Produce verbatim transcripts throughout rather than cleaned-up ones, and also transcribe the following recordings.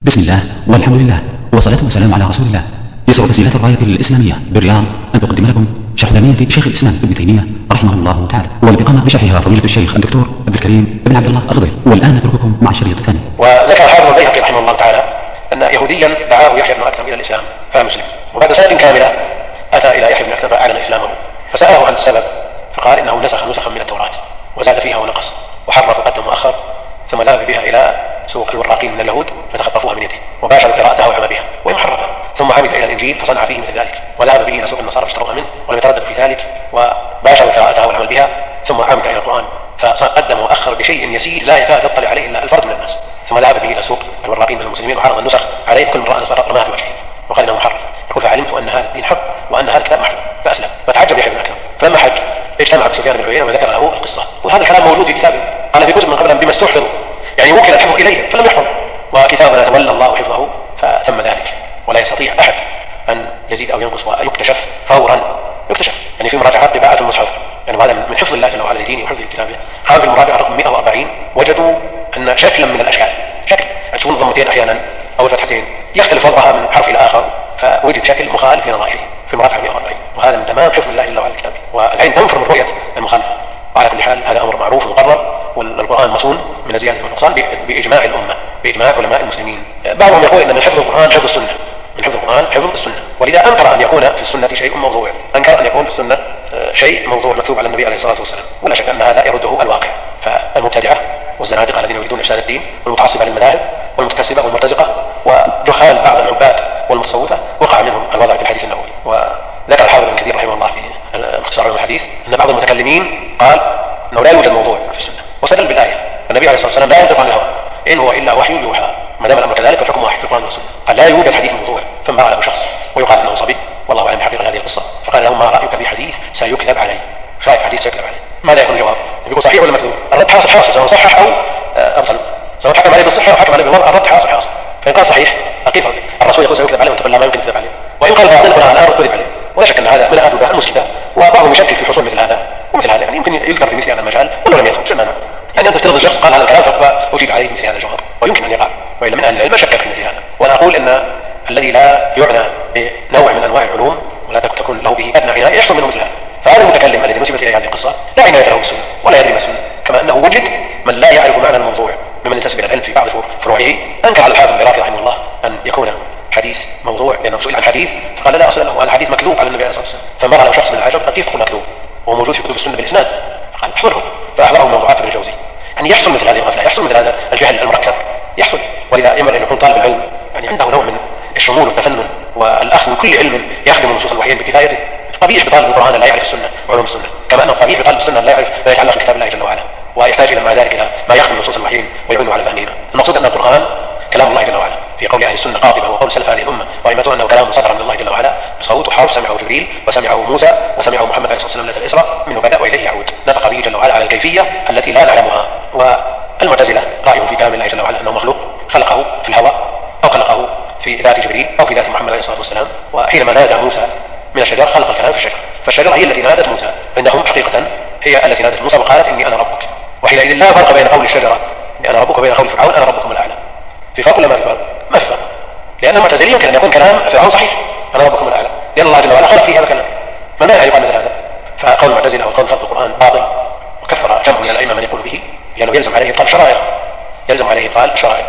بسم الله والحمد لله والصلاة والسلام على رسول الله. يسر تسجيلات الراية الإسلامية بالرياض أن تقدم لكم شرح لامية شيخ الإسلام ابن تيمية رحمه الله تعالى، والبقامة بشرحها فضيلة الشيخ الدكتور عبد الكريم بن عبد الله الخضر. والآن نترككم مع الشريط الثاني. وذكر الحافظ البيهقي رحمه الله تعالى أن يهوديا دعاه يحيى بن أكثر إلى الإسلام فمسلم، وبعد سنة كاملة أتى إلى يحيى بن أكثر فأعلن إسلامه، فسأله عن السبب فقال إنه نسخ نسخا من التوراة وزاد فيها ونقص وحرف وقدم وأخر، ثم ذهب بها إلى سوق الوراقين من اليهود فتخطفوها من يده وباشر قراءتها وعمى بها ويحرفها، ثم عمد إلى الإنجيل فصنع فيه مثل ذلك، وذهب به إلى سوق النصارى فاشتروها منه ولم يتردد في ذلك وباشر قراءتها والعمل بها، ثم عمد إلى القرآن فقدم وأخر بشيء يسير لا يكاد يطلع عليه إلا الفرد من الناس، ثم ذهب به إلى سوق الوراقين من المسلمين وعرض النسخ عليه كل من رأى رماها في وجهه وقال إنه محرف. يقول فعلمت أن هذا الدين حق وأن هذا الكلام محرف فأسلم، فتعجب يحيى بن أكثر، فلما حج اجتمع بسفيان بن عيينة وذكر له القصة، وهذا الكلام موجود في كتابه قال في كتب من قبل بما استحفظ، يعني وكل الحفظ إليه فلم يحفظ، وكتابنا تولى الله حفظه فتم ذلك، ولا يستطيع أحد أن يزيد أو ينقص ويكتشف فورا، يكتشف يعني في مراجعات طباعة المصحف، يعني هذا من حفظ الله جل وعلا لدينه وحفظ كتابه. قام في المراجعة رقم مئة وأربعين وجدوا أن شكلا من الأشكال، شكل تكون ضمتين أحيانا أو الفتحتين يختلف وضعها من حرف إلى آخر، فوجد شكل مخالف في نظائره في المراجعة مئة وأربعين، وهذا من تمام حفظ الله جل وعلا لكتابه، والعين تنفر من رؤية المخالفة. وعلى كل حال هذا أمر معروف مقرر، والقرآن مصون من الزيادة والنقصان بإجماع الأمة، بإجماع علماء المسلمين. بعضهم يقول أن من حفظ القرآن حفظ السنة، من حفظ القرآن حفظ السنة، ولذا أنكر أن يكون في السنة شيء موضوع، أنكر أن يكون في السنة شيء موضوع مكتوب على النبي عليه الصلاة والسلام، ولا شك أن هذا يرده الواقع. فالمبتدعة والزنادقة الذين يريدون إفساد الدين والمتعصبة للمذاهب والمتكسبة والمرتزقة وجهال بعض العباد والمتصوفة وقع منهم الوضع في الحديث النبوي. وذكر الحافظ ابن كثير رحمه الله في اختصار علم الحديث أن بعض المتكلمين قال أنه لا يوجد موضوع في السنة، واستدل بالآية النبي عليه الصلاة والسلام لا ينطق عن الهوى إن هو إلا وحي يوحى، ما دام الأمر كذلك فالحكم واحد في القرآن والسنة. قال لا يوجد حديث موضوع، فما له شخص ويقال أنه صبي والله أعلم بحقيقة هذه القصة، فقال له ما رأيك في حديث سيكذب عليه؟ ايش رايك حديث سيكذب عليه؟ ماذا يكون الجواب؟ يقول صحيح ولا مكذوب؟ الرد حاصل حاصل، سواء صحح أو أبطل، سواء حكم عليه بالصحة أو حكم عليه بالوضع، الرد حاصل حاصل. فإن قال صحيح أكيد الرسول يقول سيكذب عليه وتقول لا ما يمكن تكذب عليه، وإن قال باطل قال الآن كذب عليه، ولا شك أن هذا من الآداب المسكتة، وبعضهم يشكك في حصول مثل هذا ومثل هذا، يعني يمكن يذكر في مثل هذا المجال ولو لم يثبت شنو يعني أنت تفترض شخص قال هذا الكلام فأجيب عليه مثل هذا الجواب، ويمكن أن يقع، وإلا من أهل العلم شكك في مثل هذا. وأنا أقول أن الذي لا يعنى بنوع من أنواع العلوم ولا تكون له به أدنى عناية يحصل منه مثل هذا. فهذا المتكلم الذي نسبت إليه هذه القصة لا عناية له بالسنة ولا يدري ما السنة، كما أنه وجد من لا يعرف معنى الموضوع ممن ينتسب إلى العلم في بعض فروعه. أنكر على الحافظ العراقي رحمه الله أن يكون حديث موضوع لأنه سئل عن حديث فقال لا أصل له، هذا حديث مكذوب على النبي عليه الصلاة والسلام، فمر له شخص من العجب قد يكون مكذوب وهو موجود في كتب السنة بالإسناد، قال احضره، فأحضره موضوعات ابن الجوزي. يعني يحصل مثل هذه الغفلة، يحصل مثل هذا الجهل المركب يحصل، ولذا ينبغي أن يكون طالب العلم يعني عنده نوع من الشمول والتفنن والأخذ من كل علم يخدم نصوص الوحيين بكفايته. قبيح بطالب القرآن لا يعرف السنة وعلوم السنة، كما أنه قبيح بطالب السنة لا يعرف ما يتعلق بكتاب الله جل وعلا، ويحتاج إلى مع ذلك إلى ما يخدم نصوص الوحيين ويعينه على فهمهما. المقصود أن القرآن كلام الله جل وعلا في قول أهل السنة قاطبة وقول سلف هذه الأمة وأئمتها أنه كلام صدر من الله جل وعلا بصوت وحرف سمعه جبريل وسمعه موسى وسمعه محمد عليه الصلاة والسلام ليلة الإسراء منه بدأ وإليه يعود، نطق به جل وعلا على الكيفية التي لا نعلمها. والمعتزلة رأيهم في كلام الله جل وعلا أنه مخلوق خلقه في الهواء أو خلقه في ذات جبريل أو في ذات محمد عليه الصلاة والسلام، وحينما نادى موسى من الشجرة خلق الكلام في الشجرة، فالشجرة هي التي نادت موسى عندهم حقيقة، هي التي نادت موسى وقالت إني أنا ربك، وحينئذ لا فرق بين قول الشجرة أنا ربك وبين قول فرعون أنا ربكم الأعلى. في فرق ولا ما في فرق؟ ما في فرق، لأن المعتزلين يمكن أن يكون كلام فرعون صحيح أنا ربكم الأعلى، لأن الله جل وعلا خلق فيه هذا الكلام، ما مانع يقال مثل هذا؟ فقول المعتزلة وقول خلق القرآن باطل، وكفر جمع من الأئمة من يقول به، لأنه يلزم عليه إبطال شرائع، يلزم عليه إبطال شرائع.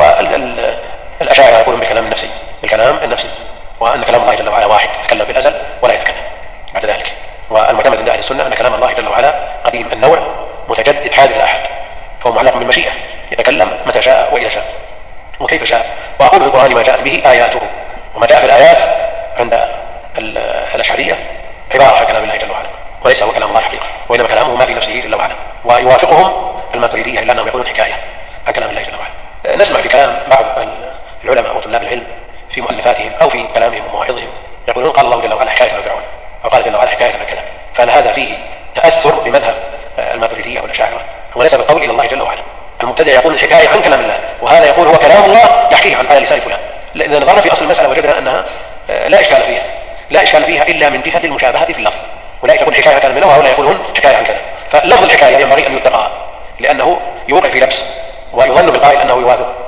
والأشاعرة يقولون بالكلام النفسي، بالكلام النفسي، وأن كلام الله جل وعلا واحد يتكلم في الأزل ولا يتكلم بعد ذلك. والمعتمد عند أهل السنة أن كلام الله جل وعلا قديم النوع متجدد حادث الأحد، فهو معلق بالمشيئة يتكلم متى شاء وإذا شاء وكيف شاء. وأقول في القرآن ما جاءت به آياته، وما جاء في الآيات عند الأشعرية عبارة عن كلام الله جل وعلا وليس هو كلام الله حقيقة، وإنما كلامه ما في نفسه جل وعلا. ويوافقهم الماتريدية إلا أنهم يقولون حكاية عن كلام الله جل وعلا. نسمع في كلام بعض العلماء وطلاب العلم في مؤلفاتهم أو في كلامهم ومواعظهم يقولون قال الله جل وعلا حكاية عن فرعون أو قال جل وعلا حكاية عن كذا، فهل هذا فيه تأثر بمذهب الماتريدية والأشاعرة وليس بالقول إلى الله جل وعلا؟ المبتدع يقول الحكاية عن كلام الله، وهذا يقول هو كلام الله يحكيه عن على لسان فلان. إذا نظرنا في أصل المسألة وجدنا أنها لا إشكال فيها، لا إشكال فيها إلا من جهة المشابهة في اللفظ، أولئك يقول حكاية عن كلام الله وهؤلاء يقولون حكاية عن كذا. فلفظ الحكاية ينبغي أن يتقى لأنه يوقع في لبس ويظن بالقائل أنه يوافق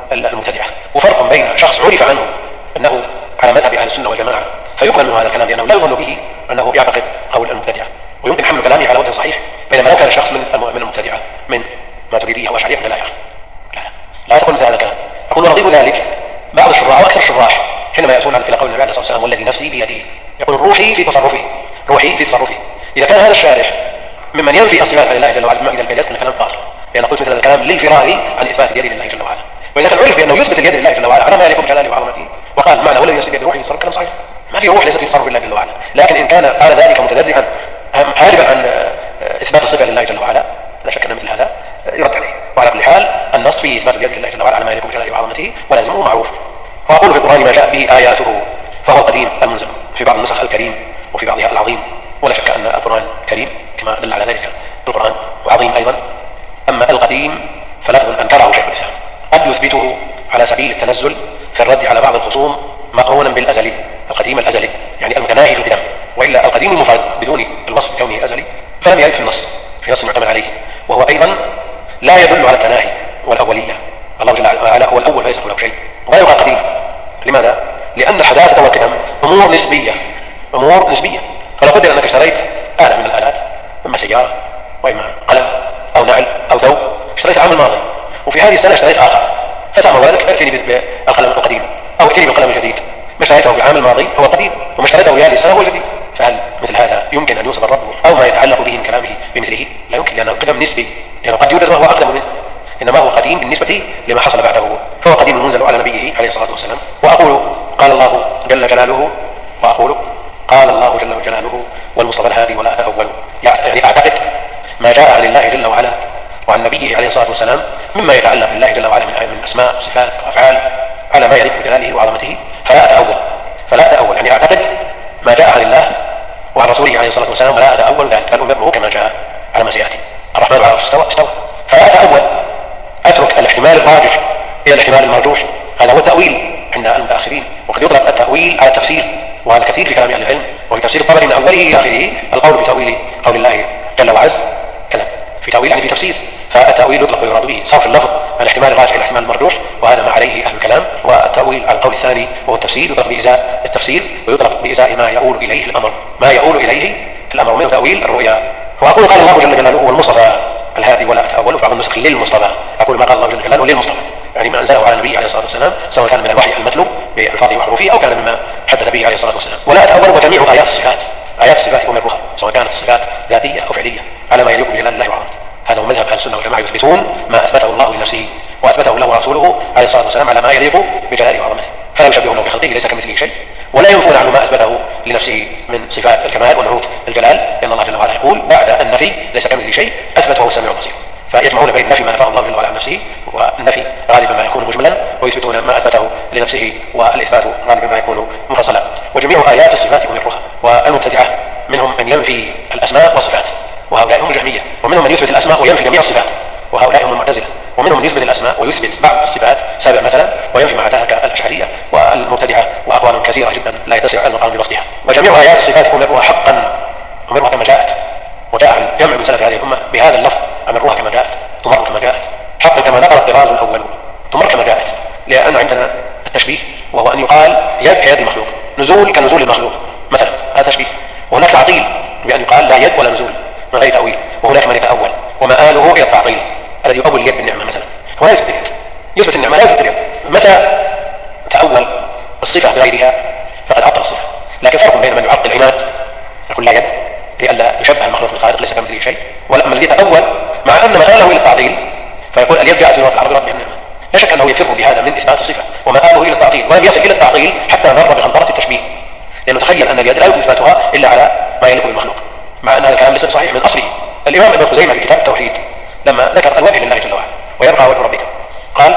المبتدعة. وفرق بين شخص عرف عنه أنه على مذهب أهل السنة والجماعة فيقبل من هذا الكلام لأنه لا يظن به أنه يعتقد قول المبتدعة ويمكن حمل كلامه على وجه صحيح، بينما لو كان الشخص من من المبتدعة من ماتريدية وأشعرية لا يا أخي لا لا تقول مثل هذا الكلام. أقول ونظير ذلك بعض الشراح وأكثر الشراح حينما يأتون إلى قول النبي عليه الصلاة والسلام والذي نفسي بيده يقول روحي في تصرفه روحي في تصرفه. إذا كان هذا الشارح ممن ينفي الصفات عن الله جل وعلا إذا البيت يكون كلام باطل، لأن قلت مثل هذا الكلام للفرار عن إثبات اليد لله جل وعلا. وإذا كان عرف بأنه يثبت اليد لله جل وعلا على ما يليق بجلاله وعظمته وقال معنى والذي نفسي بيده روحي في تصرف كلام صحيح، ما في روح ليست في تصرف الله جل وعلا. لكن إن كان قال ذلك متدرعا هاربا عن إثبات الصفة لله جل وعلا لا شك أن مثل هذا يرد عليه. وعلى كل حال النص فيه إثبات اليد لله جل وعلا على ما يليق بجلاله وعظمته ولازمه معروف. وأقول في القرآن ما جاء به آياته فهو القديم المنزل، في بعض النسخ الكريم وفي بعضها العظيم، ولا شك أن القرآن كريم كما دل على ذلك القرآن وعظيم أيضا. أما القديم فلفظ أنكره شيخ الإسلام قد يثبته على سبيل التنزل في الرد على بعض الخصوم مقرونا بالأزلي القديم الأزلي يعني المتناهي في القدم، وإلا القديم المفرد بدون الوصف بكونه أزلي فلم يرد في النص في نص معتمد عليه، وهو أيضا لا يدل على التناهي والأولية. الله جل وعلا هو الأول فليس له شيء ولا يبقى قديم. لماذا؟ لأن الحداثة والقدم أمور نسبية أمور نسبية. فلو قدر أنك اشتريت آلة من الآلات إما سيارة وإما قلم أو نعل أو ثوب اشتريت العام الماضي وفي هذه السنة اشتريت آخر، فتأمر ولدك ائتني بالقلم القديم أو ائتني بالقلم الجديد. ما اشتريته في العام الماضي هو قديم وما اشتريته في هذه السنة هو الجديد. فهل مثل هذا يمكن أن يوصف الرب أو ما يتعلق به من كلامه بمثله؟ لا يمكن، لأنه القدم نسبي، لأنه قد يوجد ما هو أقدم منه، إنما هو قديم بالنسبة لما حصل بعده، فهو قديم المنزل على نبيه عليه الصلاة والسلام. وأقول قال الله جل جلاله وأقول قال الله جل جلاله والمصطفى الهادي ولا أتأول، يعني أعتقد ما جاء عن الله جل وعلا وعن نبيه عليه الصلاة والسلام مما يتعلق بالله جل وعلا من أسماء صفات وأفعال على ما يليق بجلاله وعظمته فلا أتأول فلا أتأول يعني أعتقد ما جاء عن الله وعن رسوله عليه الصلاة والسلام ولا أتأول ذلك، بل أمره كما جاء على ما سيأتي. الرحمن على العرش استوى استوى فلا أتأول، أترك الاحتمال الراجح إلى الاحتمال المرجوح. هذا هو التأويل عند المتأخرين، وقد يطلق التأويل على التفسير، وهذا كثير في كلام أهل العلم. وفي تفسير الطبري من أوله إلى آخره القول بتأويل قول الله جل وعز كذا في تأويل يعني في تفسير. فالتأويل يطلق ويراد به صرف اللفظ عن الاحتمال الراجح إلى الاحتمال المرجوح، وهذا ما عليه أهل الكلام. والتأويل على القول الثاني وهو التفسير يطلق بإزاء التفسير ويطلق بإزاء ما يؤول إليه الأمر ما يؤول إليه الأمر من تأويل الرؤيا. وأقول قال الله جل جلاله والمصطفى الهادي ولا أتأول، في بعض النسخ للمصطفى. أقول ما قال الله جل جلاله للمصطفى يعني ما أنزله على النبي عليه الصلاة والسلام سواء كان من الوحي المتلو بألفاظه وحروفه أو كان مما حدث به عليه الصلاة والسلام. ولا أتأول وجميع آيات الصفات آيات الصفات أمرها سواء كانت الصفات ذاتية أو فعلية على ما يليق بجلال الله وعظمته. هذا هو مذهب أهل السنة والجماعة، يثبتون ما أثبته الله لنفسه وأثبته له ورسوله عليه الصلاة والسلام على ما يليق بجلاله وعظمته، فلا يشبهونه بخلقه ليس كمثله شيء، ولا ينفون عنه ما أثبته لنفسه من صفات الكمال ونعوت الجلال، لأن الله جل وعلا يقول بعد النفي ليس كمثله شيء أثبته السميع البصير. فيجمعون بين نفي ما نفاه الله جل وعلا عن نفسه والنفي غالبا ما يكون مجملا، ويثبتون ما أثبته لنفسه والإثبات غالبا ما يكون منفصلا. وجميع آيات الصفات أمرها. والمبتدعة منهم من ينفي الأسماء والصفات وهؤلاء هم الجهمية، ومنهم من يثبت الأسماء وينفي جميع الصفات وهؤلاء هم المعتزلة، ومنهم من يثبت الأسماء ويثبت بعض الصفات سابع مثلا وينفي مع ذلك الأشعرية والمبتدعة، وأقوال كثيرة جدا لا يتسع المقام بوصفها. وجميع آيات الصفات أمرها حقا أمرها كما جاءت، وجاء عن جمع من سلف هذه الأمة بهذا اللفظ أمرها كما جاءت تمر كما جاءت حقا كما نقل الطراز الأول تمر كما جاءت. لأن عندنا التشبيه وهو أن يقال يد كيد المخلوق، نزول كنزول المخلوق مثلا، هذا تشبيه. وهناك تعطيل بأن يقال لا يد ولا نزول من غير تأويل، وهناك من يتأول ومآله إلى التعطيل الذي يؤول اليد بالنعمة مثلا، هو لا يثبت اليد، يثبت النعمة لا يثبت اليد. متى تأول الصفة بغيرها فقد عطل الصفة. لكن فرق بين من يعطل عناد يقول لا يد لئلا يشبه المخلوق بالخالق ليس كمثله شيء، وأما الذي يتأول مع أن مآله إلى التعطيل فيقول اليد جاءت في لغة العرب رب النعمة، لا شك أنه يفر بهذا من إثبات الصفة ومآله إلى التعطيل، ولم يصل إلى التعطيل حتى مر بغلطرة التشبيه، لأنه تخيل أن اليد لا يمكن إثباتها إلا على ما يليق بالمخلوق، مع أن هذا الكلام ليس صحيح من أصله. الإمام ابن خزيمة في كتاب التوحيد لما ذكر الوجه لله جل وعلا ويبقى وجه ربك قال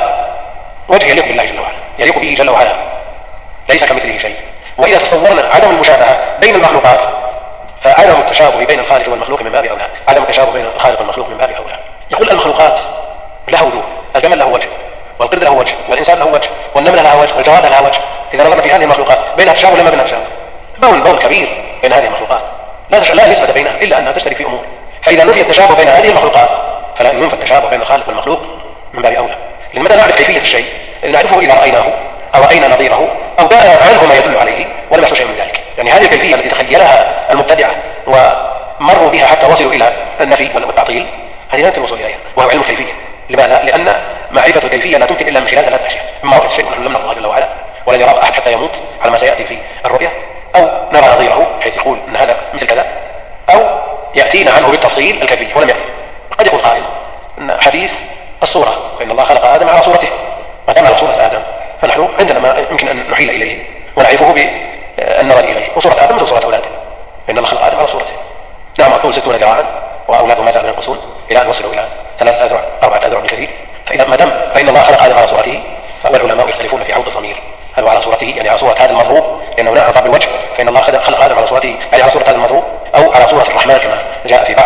وجه يليق بالله جل وعلا يليق به جل وعلا ليس كمثله شيء. وإذا تصورنا عدم المشابهة بين المخلوقات فعدم التشابه بين الخالق والمخلوق من باب أولى، عدم التشابه بين الخالق والمخلوق من باب أولى. يقول المخلوقات لها وجوه، الجمل له وجه والقرد له وجه والإنسان له وجه والنملة لها وجه والجراد لها وجه. إذا نظرنا في هذه المخلوقات بينها تشابه لما بينها تشابه، بون بون كبير بين هذه المخلوقات لا لا نسبة بينها إلا أنها تشترك في أمور. فإذا نفي التشابه بين هذه المخلوقات فلا ينفى التشابه بين الخالق والمخلوق من باب أولى. لأن متى نعرف كيفية الشيء نعرفه إذا رأيناه أو رأينا نظيره أو جاء عنه ما يدل عليه ولم يحصل شيء من ذلك. يعني هذه الكيفية التي تخيلها المبتدعة ومروا بها حتى وصلوا إلى النفي والتعطيل، هذه لا يمكن الوصول إليها، وهو علم الكيفية. لماذا؟ لأن معرفة الكيفية لا تمكن إلا من خلال ثلاث أشياء: إما رؤية الشيء ونحن لم نرى الله جل وعلا ولن يراه أحد حتى يموت على ما سيأتي في الرؤية، أو نرى نظيره حيث يقول أن هذا مثل كذا، أو يأتينا عنه بالتفصيل الكيفية ولم يأتي. قد يقول قائل أن حديث الصورة، فإن الله خلق آدم على صورته، ما دام على صورة آدم فنحن عندنا ما يمكن أن نحيل إليه ونعرفه بالنظر إليه، وصورة آدم مثل صورة أولاده، فإن الله خلق آدم على صورته. نعم، أقول ستون ذراعا وأولاده ما زالوا ينقصون إلى أن وصلوا إلى ثلاثة أذرع أربعة أذرع بالكثير. فإذا ما دام فإن الله خلق آدم على صورته، والعلماء يختلفون في عود الضمير، هل هو على صورته يعني على صورة هذا المضروب لأنه ناء طاب الوجه، فإن الله خلق آدم على صورته يعني على صورة هذا المضروب، أو على صورة الرحمن كما جاء في بعض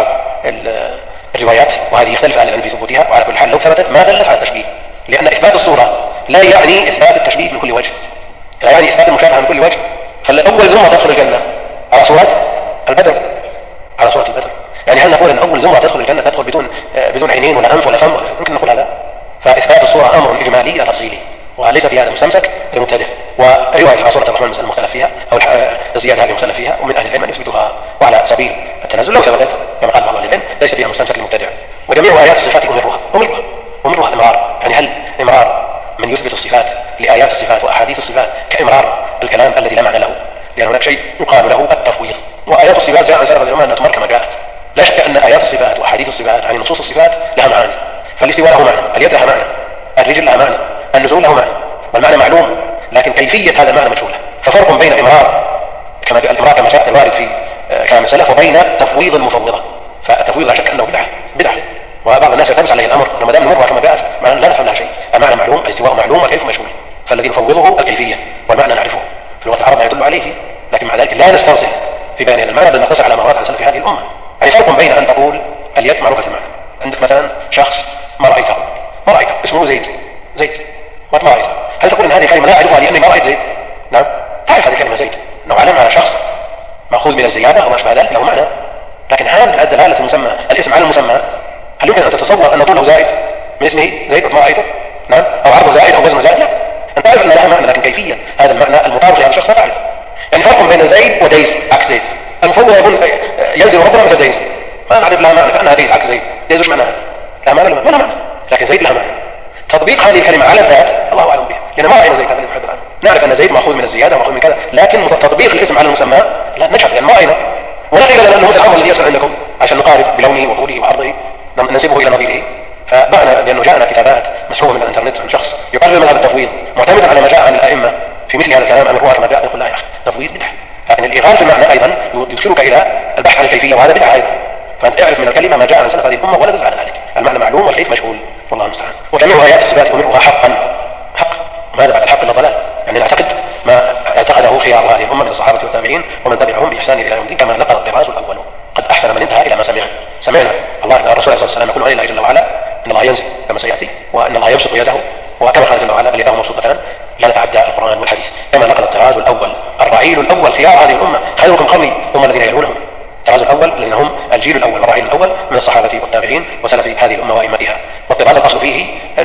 الروايات، وهذه يختلف أهل العلم في ثبوتها. وعلى كل حال لو ثبتت ما دلت على التشبيه، لأن إثبات الصورة لا يعني إثبات التشبيه من كل وجه، لا يعني إثبات المشابهة من كل وجه. فالأول زمرة تدخل الجنة على صورة البدر، على صورة البدر، يعني هل نقول أن أول زمرة تدخل الجنة تدخل بدون بدون عينين ولا أنف ولا فم؟ ممكن نقول هذا. فإثبات الصورة أمر إجمالي لا تفصيلي، وليس في هذا مستمسك للمبتدع. ورواية على صورة الرحمن مسألة مختلف فيها، أو الزيادة هذه مختلف فيها، ومن أهل العلم أن يثبتها وعلى سبيل التنازل لو ثبتت كما قال بعض أهل العلم ليس فيها مستمسك للمبتدع. وجميع آيات الصفات أمرها أمرها أمرها إمرار. يعني هل إمرار من يثبت الصفات لآيات الصفات وأحاديث الصفات كإمرار الكلام الذي لا معنى له؟ لأن هناك شيء يقال له التفويض. وآيات الصفات جاء عن سلف العلماء أنها تمر كما جاءت. لا شك أن آيات الصفات وأحاديث الصفات يعني نصوص الصفات لها معاني، فالاستواء له معنى، اليد لها معنى، الرجل لها معنى، النزول له معنى، والمعنى معلوم، لكن كيفية هذا المعنى مجهولة. ففرق بين إمرار كما جاء الإمرار كما جاء الوارد في كلام السلف، وبين تفويض المفوضة. فالتفويض لا شك أنه بدعة بدعة وبعض الناس يلتبس عليه الأمر، لما دام نمرها كما جاءت لا نفهم لها شيء. المعنى معلوم، الاستواء معلوم، والكيف مجهول، فالذي نفوضه الكيفية والمعنى نعرفه في لغة العرب ما يدل عليه، لكن مع ذلك لا نسترسل في بيان المعنى بل نقتصر على ما ورد عن سلف هذه الأمة. يعني فرق بين أن تقول اليد معروفة المعنى، عندك مثلا شخص ما رأيته ما رأيته اسمه زيد زيد ما رأيته، هل تقول ان هذه كلمة لا أعرفها لأني ما رأيت زيد؟ نعم، تعرف هذه كلمة زيد لو علم على شخص مأخوذ من الزيادة أو ما أشبه ذلك له معنى، لكن هذا الدلالة المسمى الاسم على المسمى، هل يمكن أن تتصور أن طوله زائد من اسمه زيد ما رأيته؟ نعم، أو عرضه زائد أو وزنه زائد؟ لا، أنت تعرف أن لها معنى، لكن كيفية هذا المعنى المطابق لهذا الشخص لا تعرف. يعني فرق بين زيد وديز عكس زيد. المفوض يقول ينزل ربنا مثل ديز، ما نعرف لها معنى كأنها ديز عكس زيد. ديز وش معناها؟ لها معنى ولا ما لها معنى؟ لكن زيد لها معنى. تطبيق هذه الكلمة على الذات الله أعلم بها، لأن ما رأينا زيد هذا الحد الآن. نعرف أن زيد مأخوذ من الزيادة ومأخوذ من كذا، لكن تطبيق الاسم على المسمى لا نجحل، لأن ما رأينا. ولا قيل لنا أنه مثل الأمر الذي يصل عندكم عشان نقارب بلونه وطوله وعرضه ننسبه إلى نظيره. فبعنا لأنه جاءنا كتابات مسحوبة من الإنترنت عن شخص يقرر مذهب التفويض معتمدا على ما جاء عن الأئمة في مثل هذا الكلام أمرها كما جاء، يقول لا يا أخي تفويض بدعة، لكن الإغال في المعنى أيضا يدخلك إلى البحث عن الكيفية وهذا بدعة أيضا. فأنت اعرف من الكلمة ما جاء عن سلف هذه الأمة ولا تزعل عليك، المعنى معلوم والكيف مجهول والله المستعان. وجميع آيات الصفات أمرها حقا حق، وهذا بعد الحق إلا ضلال. يعني نعتقد ما اعتقده خيار هذه الأمة من الصحابة والتابعين ومن تبعهم بإحسان إلى يوم الدين، كما نقل الطراز الأول قد أحسن من انتهى إلى ما سمع. سمعنا الله الرسول عليه الصلاة والسلام يقول عن الله جل وعلا إن الله ينزل كما سيأتي، وأن الله يبسط يده، وكما قال جل وعلا اليداه مبسوطتان لا نتعدى القرآن والحديث، كما نقل الطراز الأول الرعيل الأول خيار هذه الأمة خيركم قرني ثم الذين يلونهم. الطراز الأول الذين هم الجيل الأول الرعيل الأول من الصحابة والتابعين وسلف هذه الأمة وأئمتها. والطراز الأصل فيه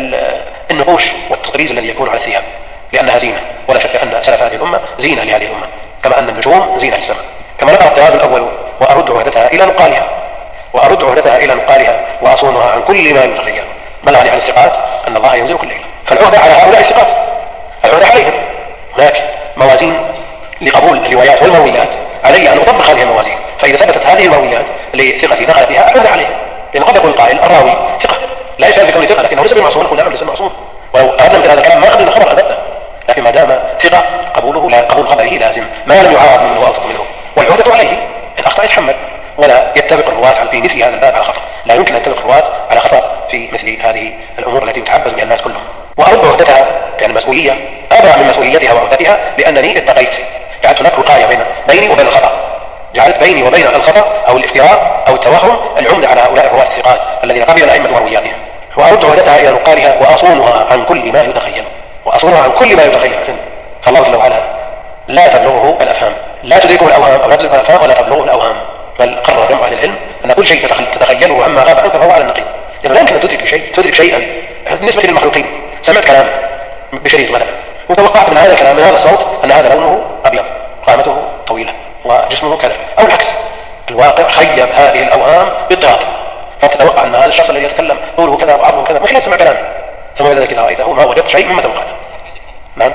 النقوش والتطريز الذي يكون على الثياب، لأنها زينة، ولا شك أن سلف هذه الأمة زينة لهذه الأمة، كما أن النجوم زينة للسماء. كما نقل الطراز الأول وأرد عهدتها إلى نقالها وأرد عهدتها إلى نقالها وأصونها عن كل ما يتخيل. بلغني عن الثقات أن الله ينزل كل ليلة، فالعهدة على هؤلاء الثقات، العهدة عليهم. هناك موازين لقبول الروايات والمرويات، علي أن أطبق هذه الموازين، فإذا ثبتت هذه المرويات لثقتي نقل بها أعهد عليهم، لأن قد يقول القائل الراوي ثقة لا يشعر بكونه ثقة لكنه ليس بمعصوم، نقول نعم ليس معصوم، ولو أردنا مثل هذا الكلام ما قبلنا خبر أبدا، لكن ما دام ثقة قبوله لا قبول خبره لازم ما لم يعارض منه وأوثق منه، والعهدة عليه إن أخطأ يتحمل ولا يتفق الرواة في مثل هذا الباب على خطأ. لا يمكن أن يتفق الرواة على خطأ في مثل هذه الأمور التي يتعبد بها الناس كلهم. وأرد عهدتها يعني المسؤولية أبرع من مسؤوليتها وعهدتها، لأنني اتقيت، جعلت هناك وقاية بين بيني وبين الخطأ، جعلت بيني وبين الخطأ أو الافتراء أو التوهم العمدة على هؤلاء الرواة الثقات الذين قبل الأئمة مروياتهم. وأرد عهدتها إلى نقالها وأصونها عن كل ما يتخيل، وأصونها عن كل ما يتخيل، فالله جل وعلا لا تبلغه الأفهام، لا تدركه الأوهام أو لا تدركه الأفهام ولا تبلغه الأوهام، بل قرر جمع أهل العلم أن كل شيء تتخيله عما غاب عنك فهو على النقيض، لأنه لا يمكن أن تدرك شيء تدرك شيئا بالنسبة للمخلوقين. سمعت كلام بشريط مثلا، وتوقعت من هذا الكلام من هذا الصوت أن هذا لونه أبيض قامته طويلة وجسمه كذا، أو العكس، الواقع خيب هذه الأوهام باضطراد، فتتوقع أن هذا الشخص الذي يتكلم طوله كذا وعرضه كذا من خلال سمع كلامه، ثم إذا ذلك إذا رأيته ما وجدت شيء مما توقعت. نعم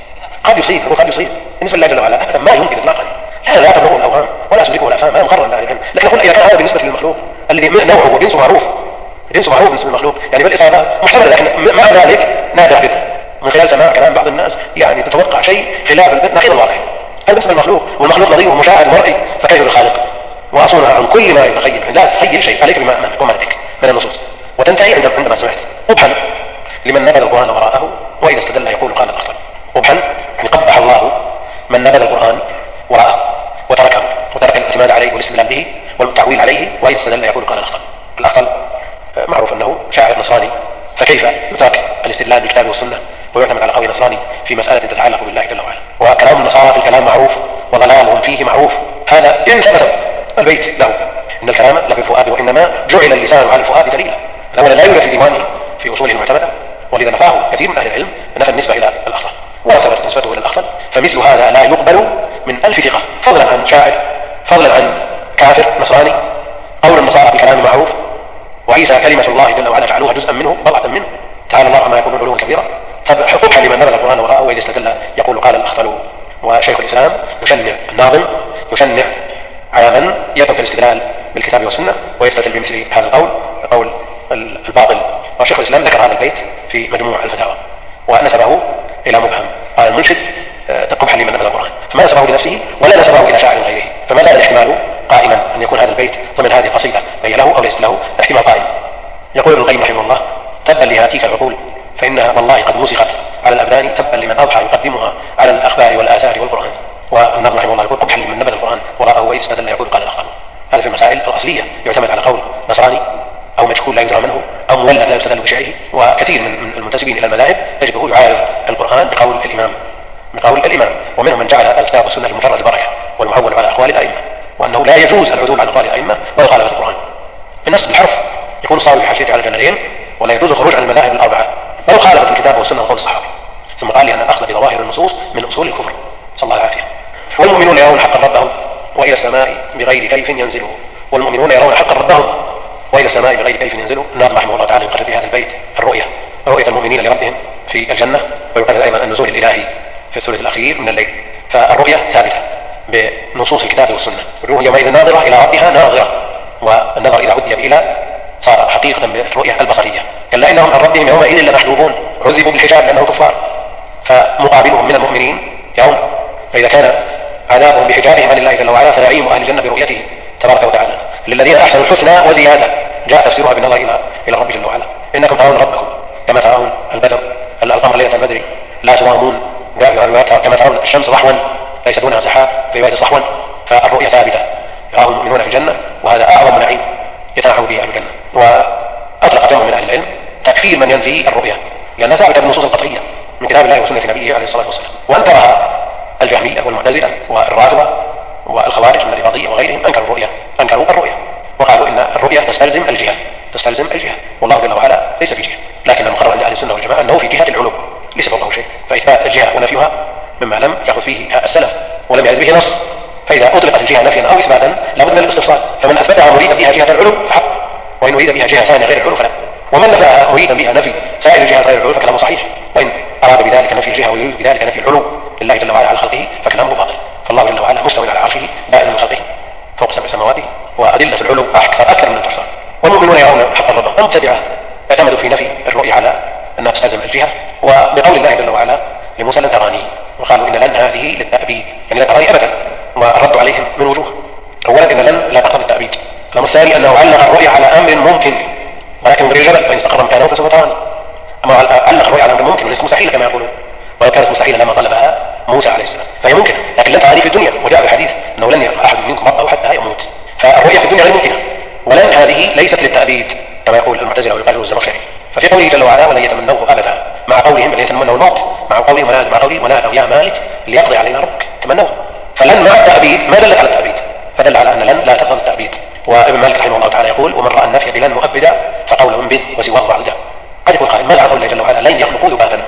قد يصيب وقد يصيب بالنسبة لله جل وعلا أبدا ما يمكن إطلاقا، هذا لا تبلغه الأوهام ولا تدركه الأفهام، هذا مقرر لأهل العلم. لكن نقول إذا كان هذا بالنسبة للمخلوق الذي نوعه وجنسه معروف، جنسه معروف بالنسبة للمخلوق يعني بالإصابة محتمل، لكن مع ذلك نادر جدا من خلال سماع كلام بعض الناس يعني تتوقع شيء خلاف نقيض الواقع. هذا بالنسبة للمخلوق، والمخلوق نظير ومشاهد مرئي، فكيف بالخالق؟ وأصونها عن كل ما يتخيل، لا تتخيل شيء، عليك بما أمامك وما لديك من النصوص، وتنتهي عندما سمعت. قبحا لمن نبذ القرآن وراءه وإذا استدل يقول قال الأخطل. قبحا يعني قبح الله من نبذ القرآن وراءه وتركه وترك الاعتماد عليه والاستدلال به والتعويل عليه، وإذا استدل يقول قال الأخطل. الأخطل معروف أنه شاعر نصراني، فكيف يترك الاستدلال بالكتاب والسنة ويعتمد على قول نصراني في مسألة تتعلق بالله جل وعلا؟ وكلام النصارى في الكلام معروف وضلالهم فيه معروف، هذا إن ثبت البيت له إن الكلام لفي الفؤاد وإنما جعل اللسان على الفؤاد دليلا. الأول لا يوجد في ديوانه في أصوله المعتمدة، ولذا نفاه كثير من أهل العلم نفى النسبة إلى الأخطل، ولا ثبتت نسبته إلى الأخطل، فمثل هذا لا يقبل من ألف ثقة، فضلا عن شاعر، فضلا عن كافر نصراني. قول النصارى في الكلام معروف، وعيسى كلمة الله جل وعلا جعلوها جزءا منه بضعة منه، تعالى الله عما يقولون علوا كبيرا. قبحا لمن نبذ القرآن وراءه وإذا استدل يقول قال الأخطل. وشيخ الإسلام يشنع الناظم يشنع على من يترك الاستدلال بالكتاب والسنة ويستدل بمثل هذا القول القول الباطل. وشيخ الإسلام ذكر هذا البيت في مجموع الفتاوى ونسبه إلى مبهم، قال المنشد قبحا لمن نبذ القرآن، فما نسبه لنفسه ولا نسبه إلى شاعر غيره، فما زال الاحتمال قائما أن يكون هذا البيت ضمن هذه القصيدة بين له أو ليس له، احتمال قائم. يقول ابن القيم رحمه الله تبا لهاتيك العقول فإنها والله قد مسخت على الأبدان، تبا لمن أضحى يقدمها على الأخبار والآثار والقرآن. والنظم رحمه الله يقول قبحا لمن نبذ القرآن وراءه وإذ استدل يقول قال الأخطل. هذا في المسائل الأصلية يعتمد على قول نصراني أو مجهول لا يدرى منه أو مولد لا يستدل بشعره. وكثير من المنتسبين إلى المذاهب تجده يعارض القرآن بقول الإمام بقول الإمام ومنهم من جعل الكتاب والسنة لمجرد البركة والمعول على أقوال الأئمة، وأنه لا يجوز العدول عن أقوال الأئمة ومخالفة القرآن بالنص بالحرف. يقول الصاوي في حاشيته على الجلالين ولا يجوز الخروج عن المذاهب الأربعة ولو خالفت الكتاب والسنة وقول الصحابة. ثم قال لأن الأخذ بظواهر النصوص من أصول الكفر، صلى الله العافية. والمؤمنون يرون حقا ربهم وإلى السماء بغير كيف ينزلوا، والمؤمنون يرون حقا ربهم وإلى السماء بغير كيف ينزلوا. الناظم رحمه الله تعالى يقرر في هذا البيت الرؤية، رؤية المؤمنين لربهم في الجنة، ويقرر أيضا النزول الإلهي في الثلث الأخير من الليل. فالرؤية ثابتة بنصوص الكتاب والسنة، وجوه يومئذ ناظرة إلى ربها ناظرة، والنظر إذا عدي بإلى صار حقيقة بالرؤية البصرية. كلا إنهم عن ربهم يومئذ لمحجوبون عذبوا بالحجاب لأنهم كفار، فمقابلهم من المؤمنين يوم، فإذا كان عذابهم بحجابهم عن الله جل وعلا فنعيم أهل الجنة برؤيته تبارك وتعالى. للذين أحسنوا الحسنى وزيادة، جاء تفسيرها بالنظر إلى إلى الرب جل وعلا. إنكم ترون ربكم كما ترون البدر القمر ليلة البدر لا تضامون، كما ترون الشمس ضحوا ليس دونها سحاب في رواية صحوا. فالرؤية ثابتة يراه المؤمنون في الجنة، وهذا أعظم نعيم يتنعم به أهل الجنة. وأطلق جمع من أهل العلم تكفير من ينفي الرؤية لأنها ثابتة بالنصوص القطعية من كتاب الله وسنة نبيه عليه الصلاة والسلام. وأنكرها الجهمية والمعتزلة والرافضة والخوارج من الإباضية وغيرهم، أنكروا الرؤية أنكروا الرؤية وقالوا إن الرؤية تستلزم الجهة تستلزم الجهة والله جل وعلا ليس في جهة، لكن المقرر عند أهل السنة والجماعة أنه في جهة العلو ليس فوقه شيء. فإثبات الجهة ونفيها مما لم يأخذ فيه السلف ولم يرد به نص، فإذا أطلقت الجهة نفيا أو إثباتا لابد من الاستفصال، فمن أثبتها مريدا بها جهة العلو فحق، وإن أريد بها جهة ثانية غير العلو فلا، ومن نفاها مريدا بها نفي سائر الجهات غير العلو فكلامه صحيح، وإن أراد بذلك نفي الجهة ويريد بذلك نفي العلو لله جل وعلا على خلقه فكلامه باطل. فالله جل وعلا مستوى على عرشه بائن من خلقه فوق سبع سماوات، وأدلة العلو أكثر أكثر من تحصى. والمؤمنون يرون حق ربهم. المبتدعة اعتمدوا في نفي الرؤية على أنها تستلزم الجهة، وبقول الله جل وعلا لموسى لن تراني، وقالوا إن لن هذه للتأبيد يعني لا تراني أبدا، والرد عليهم من وجوه. أولا إن لن لا تقتضي التأبيد. الأمر الثاني أنه علق الرؤية على أمر ممكن ولكن من غير جبل، فإن استقر مكانه فسوف تراني. أما علق الرؤية على أمر ممكن وليس مستحيلة كما يقولون، ولو كانت مستحيلة لما طلبها موسى عليه السلام، فهي ممكنة لكن لن تراني في الدنيا، وجاء بالحديث أنه لن يرى أحد منكم ربه حتى يموت. فالرؤية في الدنيا غير ممكنة، ولن هذه ليست للتأبيد كما يقول المعتزلة ويقال الزمخشري. ففي قوله جل وعلا ولن يتمنوه أبدا، مع قولهم لن يتمنوا الموت، مع قولهم مع قولهم ونادوا يا مالك ليقضي علينا ربك تمنوه. فلن مع التأبيد ما دلت على التأبيد، فدل على أن لن لا تقضي التأبيد. وابن مالك رحمه الله تعالى يقول ومن رأى النفي بلن مؤبدا فقوله انبذ وسواه بعضدا. قد يقول قائل ما دعا قول الله جل وعلا لن يخلقوا ذبابا،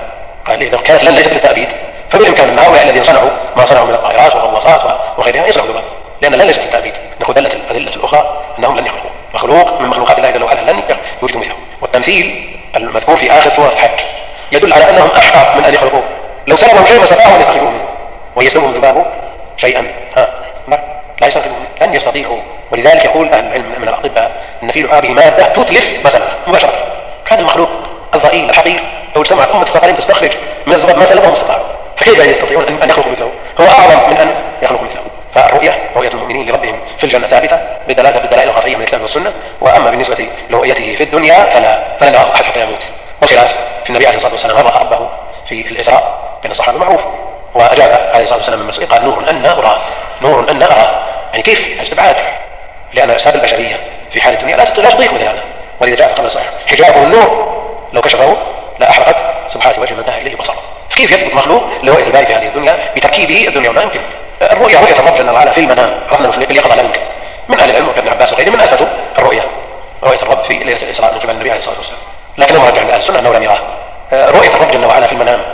قال لي إذا كانت لن ليست للتأبيد فبالإمكان أن هؤلاء الذين صنعوا ما صنعوا من الطائرات والغواصات وغيرها يصنعوا ببعض، لأن لن ليست للتأبيد. نأخذ دلة الأدلة الأخرى أنهم لن يخلقوا مخلوق من مخلوقات الله جل وعلا لن يوجدوا مثله. والتمثيل المذكور في آخر سورة الحج يدل على أنهم أحقق من أن يخلقوه. لو سلبهم شيء ما استطاعوا أن يستخرجوه منه، ويسلبهم الذباب شيئا ها لا يستطيعوا لن يستطيعوا. ولذلك يقول أهل العلم من الأطباء أن في لعابه مادة تتلف مثلا مباشرة. هذا المخلوق الضئيل الحقير لو اجتمعت أمة الثقلين تستخرج من الذباب ما سلبهم استطاعوا، فكيف يستطيعون أن يخلقوا مثله؟ هو أعظم من أن يخلقوا مثله. فالرؤية رؤية المؤمنين لربهم في الجنة ثابتة بالدلالة بالدلائل القطعية من الكتاب والسنة. وأما بالنسبة لرؤيته في الدنيا فلا فلا يراه أحد حتى يموت. والخلاف في النبي عليه الصلاة والسلام رأى ربه في الإسراء بين الصحابة معروف، وأجاب عليه الصلاة والسلام من مسؤول قال نور أن أراه نور أن أراه. يعني كيف استبعاد؟ لأن أجساد البشرية في حال الدنيا لا تضيق مثل هذا. ولذا جاء قبل الصحيح حجابه النور لو كشفه لا أحرقت سبحات وجه من انتهى إليه بصره. فكيف يثبت مخلوق لرؤية الباري في هذه الدنيا بتركيبه الدنيا وما يمكن؟ الرؤيا رؤية الرب جل وعلا في المنام رغم في اليقظة لا يمكن. من أهل العلم وابن عباس وغيره من أثبتوا الرؤيا رؤية الرب في ليلة الإسراء من قبل النبي عليه الصلاة والسلام، لكن مرجع عند أهل السنة أنه لم يراه. رؤية الرب جل وعلا في المنام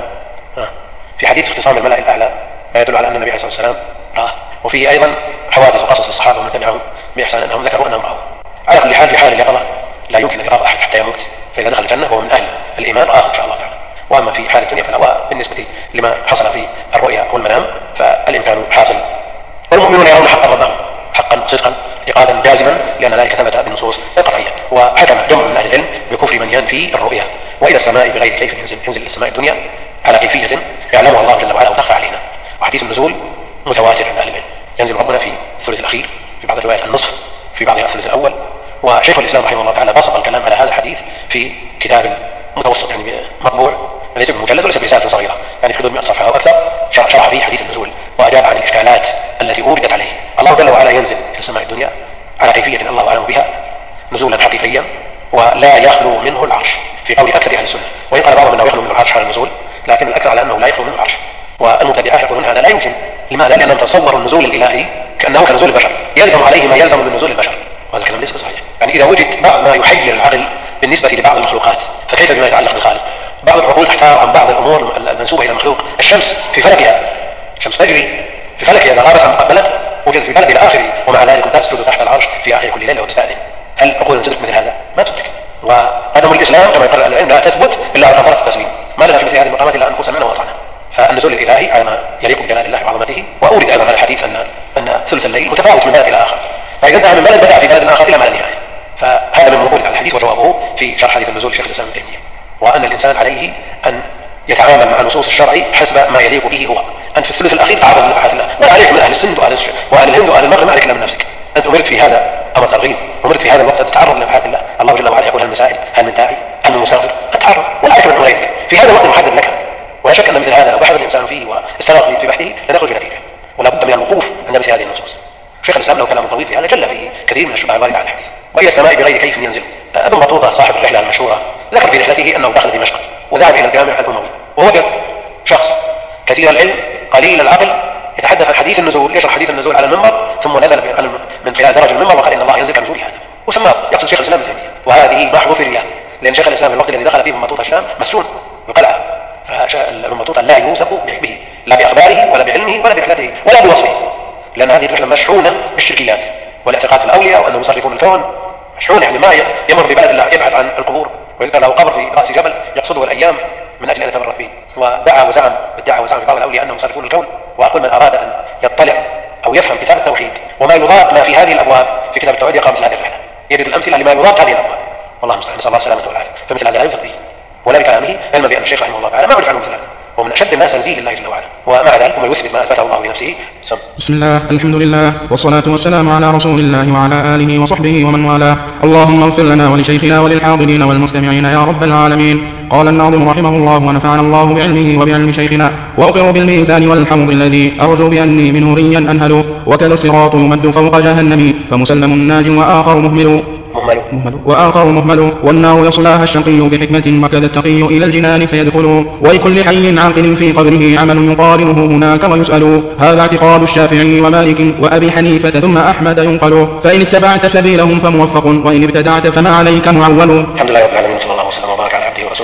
في حديث اختصام الملأ الأعلى ما يدل على أن النبي عليه الصلاة والسلام راه. وفي أيضا حوادث وقصص الصحابة ومن تبعهم بإحسان أنهم ذكروا أنهم رأوا. على كل حال في حال اليقظة لا يمكن أن يراه أحد حتى يموت، فإذا دخل الجنة هو من أهل الإيمان رآه إن شاء الله تعالى. وأما في حال الدنيا فلا. بالنسبة لما حصل في الرؤيا والمنام فالإمكان حاصل، والمؤمنون يرون حقا ربهم حقا صدقا إيقاظا جازما، لأن ذلك ثبت بالنصوص القطعية. وحكم جمع من أهل العلم بكفر من ينفي الرؤيا. وإلى السماء بغير كيف ينزل, ينزل السماء الدنيا على كيفية يعلمها الله جل وعلا وتخفى علينا. وحديث النزول متواتر عند أهل العلم، ينزل ربنا في الثلث الأخير، في بعض الروايات النصف، في بعضها الثلث الأول. وشيخ الإسلام رحمه الله تعالى بسط الكلام على هذا الحديث في كتاب متوسط يعني مطبوع ليس بمجلد وليس برسالة صغيرة، يعني في حدود مئة صفحة أو أكثر، شرح فيه حديث النزول وأجاب عن الإشكالات التي أوردت عليه. الله جل وعلا ينزل إلى السماء الدنيا على كيفية الله أعلم بها نزولا حقيقيا ولا يخلو منه العرش في قول أكثر أهل السنة. وإن قال بعضهم أنه يخلو منه العرش على النزول، لكن الأكثر على أنه لا يخلو منه العرش. والمبتدعة يقولون هذا لا يمكن. لماذا؟ لأنهم تصوروا النزول الإلهي كأنه كنزول البشر، يلزم عليه ما يلزم من نزول البشر، وهذا الكلام ليس صحيح. يعني إذا وجد بعض ما يحير العقل بالنسبة لبعض المخلوقات فكيف بما يتعلق بالخالق؟ بعض العقول تحتار عن بعض الأمور المنسوبة إلى المخلوق. الشمس في فلكها، الشمس تجري في فلكها إذا غابت عن مقبلت وجدت في بلد إلى آخره، ومع ذلك تسجد تحت العرش في آخر كل ليلة وتستأذن. هل عقول تدرك مثل هذا؟ ما تدرك. وقدم الإسلام كما يقول العلم لا تثبت إلا على كفارة التسليم، ما لنا في مثل هذه المقامات إلا أن نقول سمعنا وأطعنا. فالنزول الإلهي على ما يليق بجلال الله وعظمته. وأورد أيضا هذا الحديث أن أن ثلث الليل متفاوت من بلد إلى آخر، فإذا انتهى من بلد بدأ في بلد آخر إلى ما لا نهاية. فهذا من نقول على الحديث وجوابه في شرح حديث النزول شيخ الإسلام ابن تيمية. وأن الإنسان عليه أن يتعامل مع نصوص الشرع حسب ما يليق به هو. أنت في الثلث الأخير تعرض لنفحات الله، ولا عليك من أهل السند وأهل وأهل الهند وأهل المغرب، ما عليك إلا من نفسك. أنت أمرت في هذا أمر ترغيب، أمرت في هذا الوقت أن تتعرض لنفحات الله. الله جل وعلا يقول هل من سائل؟ هل من داعي؟ هل من مسافر؟ أتعرض ولا عليك من غيرك في هذا الوقت المحدد لك. ولا شك أن مثل هذا لو بحث الإنسان فيه واستغرق في بحثه لنخرج بنتيجة، ولا بد من الوقوف عند مثل هذه النصوص. شيخ الإسلام له كلام طويل في هذا جل فيه كثير من الشبهات الواردة على الحديث. وإلى السماء بغير كيف ينزل. ابن بطوطة صاحب الرحلة المشهورة ذكر في رحلته أنه دخل دمشق وذهب إلى الجامع الأموي، ووجد شخص كثير العلم قليل العقل يتحدث عن حديث النزول، يشرح حديث النزول على المنبر، ثم نزل من خلال درج المنبر وقال إن الله ينزل كنزول هذا، وسماه يقصد شيخ الإسلام ابن تيمية. وهذه محض في الرياء، لأن شيخ الإسلام في الوقت الذي دخل فيه ابن بطوطة الشام مسجون بقلعة، فابن بطوطة لا يوثق به لا بأخباره ولا بعلمه ولا برحلته ولا بوصفه، لأن هذه الرحلة مشحونة بالشركيات والاعتقاد في الأولياء وأنهم يصرفون الكون، مشحون يعني ما يمر ببلد الله يبحث عن القبور ويذكر له قبر في رأس جبل يقصده الأيام من أجل أن يتبرك به. ودعا وزعم ادعى وزعم في بعض الأولياء أنهم يصرفون الكون. وأقول من أراد أن يطلع أو يفهم كتاب التوحيد وما يضاد ما في هذه الأبواب في كتاب التوحيد يقام مثل هذه الرحلة، يجد الأمثلة لما يضاد هذه الأبواب، والله المستعان، نسأل الله السلامة والعافية. فمثل هذا لا يوثق به ولا بكلامه، علما بأن الشيخ رحمه الله تعالى ما عرف عنه مثل هذا، ومن أشد الناس تنزيه لله جل وعلا، ومع ذلك هم يثبت ما أثبته الله بنفسه. بسم الله، الحمد لله، والصلاة والسلام على رسول الله وعلى آله وصحبه ومن والاه. اللهم اغفر لنا ولشيخنا وللحاضرين والمستمعين يا رب العالمين. قال الناظم رحمه الله ونفعنا الله بعلمه وبعلم شيخنا: وأقر بالميزان والحوض الذي أرجو بأني منه ريا أنهل، وكذا الصراط يمد فوق جهنم فمسلم ناج وآخر مهمل مهمل وآخر مهمل، والنار يصلاها الشقي بحكمة وكذا التقي إلى الجنان سيدخل، ولكل حي عاقل في قبره عمل يقارنه هناك ويسأل. هذا اعتقاد الشافعي ومالك وأبي حنيفة ثم أحمد ينقل، فإن اتبعت سبيلهم فموفق وإن ابتدعت فما عليك معول. الحمد لله رب العالمين، صلى الله وسلم وبارك على عبده ورسوله نبينا محمد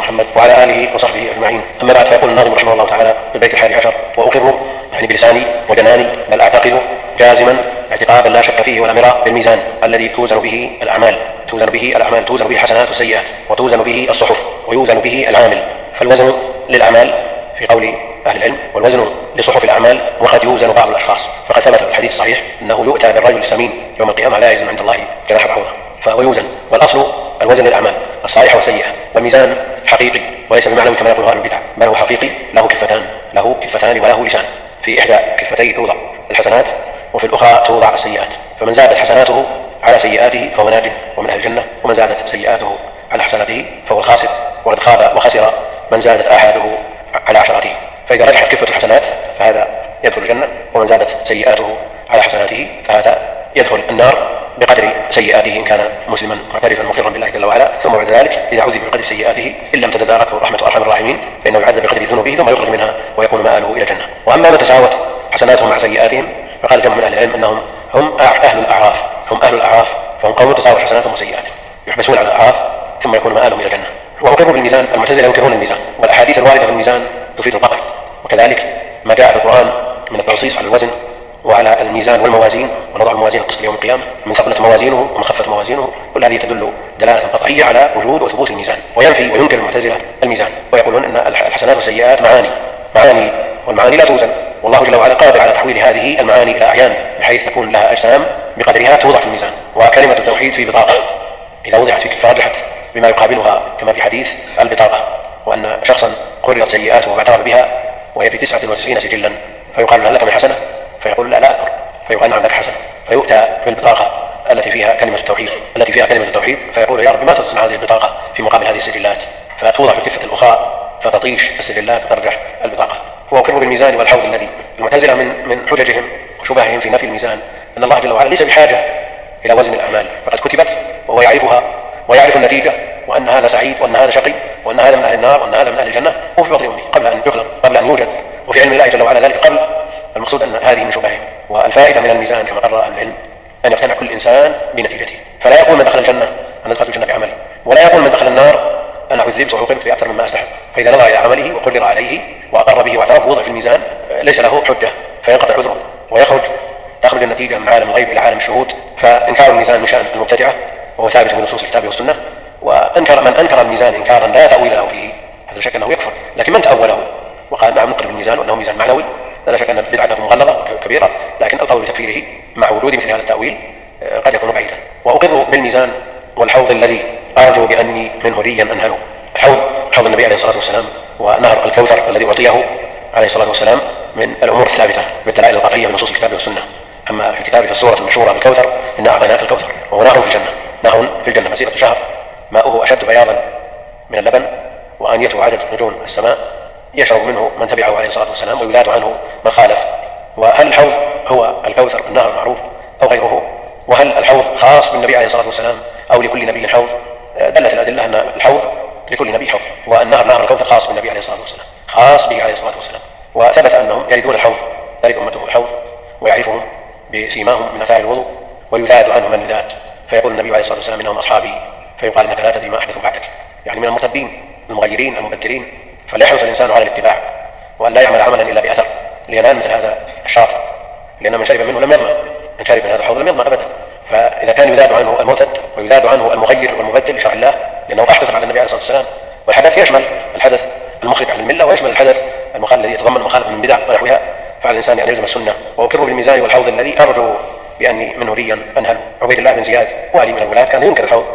محمد وعلى آله وصحبه أجمعين. أما بعد، فيقول الناظم رحمه الله تعالى في البيت الحادي عشر: وأقر يعني بلساني وجناني بل أعتقد جازما اعتقادا لا شك فيه ولا مرى بالميزان الذي توزن به الأعمال توزن به الأعمال توزن به الحسنات والسيئات وتوزن به الصحف ويوزن به العامل. فالوزن للأعمال في قول أهل العلم، والوزن لصحف الأعمال، وقد يوزن بعض الأشخاص. فقد ثبت في الحديث الصحيح أنه يؤتى بالرجل السمين يوم القيامة لا يجزم عند الله جناح بعوضة، فهو يوزن. والأصل الوزن للأعمال الصالحة والسيئة، والميزان حقيقي وليس بمعنوي كما يقول أهل البدع، بل هو حقيقي له كفتان له كفتان وله لسان. في إحدى كفتيه توضع الحسنات وفي الأخرى توضع السيئات، فمن زادت حسناته على سيئاته فهو ناج ومن أهل الجنة، ومن زادت سيئاته على حسناته فهو الخاسر، وقد خاب وخسر من زادت آحاده على عشراته. فإذا رجحت كفة الحسنات فهذا يدخل الجنة، ومن زادت سيئاته على حسناته فهذا يدخل النار بقدر سيئاته إن كان مسلما معترفا مقرا بالله جل وعلا. ثم بعد ذلك إذا عذب بقدر سيئاته إن لم تتداركه رحمة أرحم الراحمين فإنه يعذب بقدر ذنوبه ثم يخرج منها ويكون مآله إلى الجنة. وأما من تساوت حسناتهم مع سيئاتهم فقال جمع من أهل العلم أنهم هم أهل الأعراف هم أهل الأعراف فهم قوم تساوت حسناتهم وسيئاتهم يحبسون على الأعراف ثم يكون مآلهم إلى الجنة. وأقروا بالميزان، المعتزلة ينكرون الميزان، والأحاديث الواردة في الميزان تفيد القطع، وكذلك ما جاء في القرآن من التنصيص على الوزن وعلى الميزان والموازين، ونضع الموازين القسط يوم القيامة من ثقلت موازينه ومن خفت موازينه، كل هذه تدل دلالة قطعية على وجود وثبوت الميزان. وينفي وينكر المعتزلة الميزان ويقولون أن الحسنات والسيئات معاني معاني والمعاني لا توزن، والله جل وعلا قادر على تحويل هذه المعاني إلى أعيان بحيث تكون لها أجسام بقدرها توضع في الميزان. وكلمة التوحيد في بطاقة إذا وضعت في كفة رجحت بما يقابلها كما في حديث البطاقة، وأن شخصا قررت سيئاته واعترف بها وهي في تسعة وتسعين سجلا فيقال هل لك من حسنة؟ فيقول لا لا أثر، فيقال نعم لك حسنة، فيؤتى في البطاقة التي فيها كلمة التوحيد التي فيها كلمة التوحيد فيقول يا رب ما تصنع هذه البطاقة في مقابل هذه السجلات، فتوضع في الكفة الأخرى فتطيش السجلات وترجح البطاقة. وأقروا بالميزان والحوض الذي المعتزلة من من حججهم وشبههم في نفي الميزان أن الله جل وعلا ليس بحاجة إلى وزن الأعمال، فقد كتبت وهو يعرفها ويعرف النتيجة، وأن هذا سعيد وأن هذا شقي وأن هذا من أهل النار وأن هذا من أهل الجنة، هو في بطن أمه قبل أن يخلق قبل أن يوجد، وفي علم الله جل وعلا ذلك قبل. المقصود أن هذه من شبههم. والفائدة من الميزان كما قرر أهل العلم أن يقتنع كل إنسان بنتيجته، فلا يقول من دخل الجنة أنا دخلت الجنة بعملي، ولا يقول من دخل النار أنا عذبت وعوقبت في أكثر مما أستحق. فإذا نظر إلى عمله وقدر عليه وأقر به واعترف ووضع في الميزان ليس له حجة فينقطع عذره ويخرج تخرج النتيجة من عالم الغيب إلى عالم الشهود. فإنكار الميزان من شأن المبتدعة وهو ثابت من نصوص الكتاب والسنة. وأنكر من أنكر الميزان إنكارا لا تأويل له فيه هذا شك أنه يكفر، لكن من تأوله وقال نعم نقر بالميزان وأنه ميزان معنوي لا شك أن بدعته مغلظة كبيرة، لكن القول بتكفيره مع وجود مثل هذا التأويل قد يكون بعيدا. وأقر بالميزان والحوض الذي أرجو بأني منه ريا أنهله. الحوض حوض النبي عليه الصلاة والسلام ونهر الكوثر الذي أعطيه عليه الصلاة والسلام من الأمور الثابتة بالدلائل القطعية من نصوص الكتاب والسنة. أما في الكتاب في السورة المشهورة بالكوثر إنا أعطيناك الكوثر وهو نهر في الجنة، نهر في الجنة مسيرة شهر ماؤه أشد بياضا من اللبن وآنيته عدد نجوم السماء يشرب منه من تبعه عليه الصلاة والسلام ويذاد عنه من خالف. وهل الحوض هو الكوثر النهر المعروف أو غيره؟ وهل الحوض خاص بالنبي عليه الصلاة والسلام أو لكل نبي حوض؟ دلت الأدلة أن الحوض لكل نبي حوض، والنهر نهر الكوثر خاص بالنبي عليه الصلاة والسلام خاص به عليه الصلاة والسلام. وثبت أنهم يردون الحوض ترد أمته الحوض ويعرفهم بسيماهم من أثار الوضوء ويذاد عنهم من يذاد، فيقول النبي عليه الصلاة والسلام إنهم أصحابي، فيقال إنك لا تدري ما أحدث بعدك، يعني من المرتدين المغيرين المبدلين. فليحرص الإنسان على الاتباع وأن لا يعمل عملا إلا بأثر لينال مثل هذا الشرف، لأن من شرب منه لم يظمأ، من شرب من هذا الحوض لم يظمأ أبدا. فإذا كان يذاد عنه المرتد ويذاد عنه المغير والمبدل لشرع الله لأنه أحدث بعد النبي عليه الصلاة والسلام، والحدث يشمل الحدث المخرج عن الملة ويشمل الحدث المخالف الذي يتضمن مخالفة من بدع ونحوها، فعلى الإنسان أن يلزم السنة. وأقر بالميزان والحوض الذي أرجو بأني منه ريا أنهل. عبيد الله بن زياد والي من الولاة كان ينكر الحوض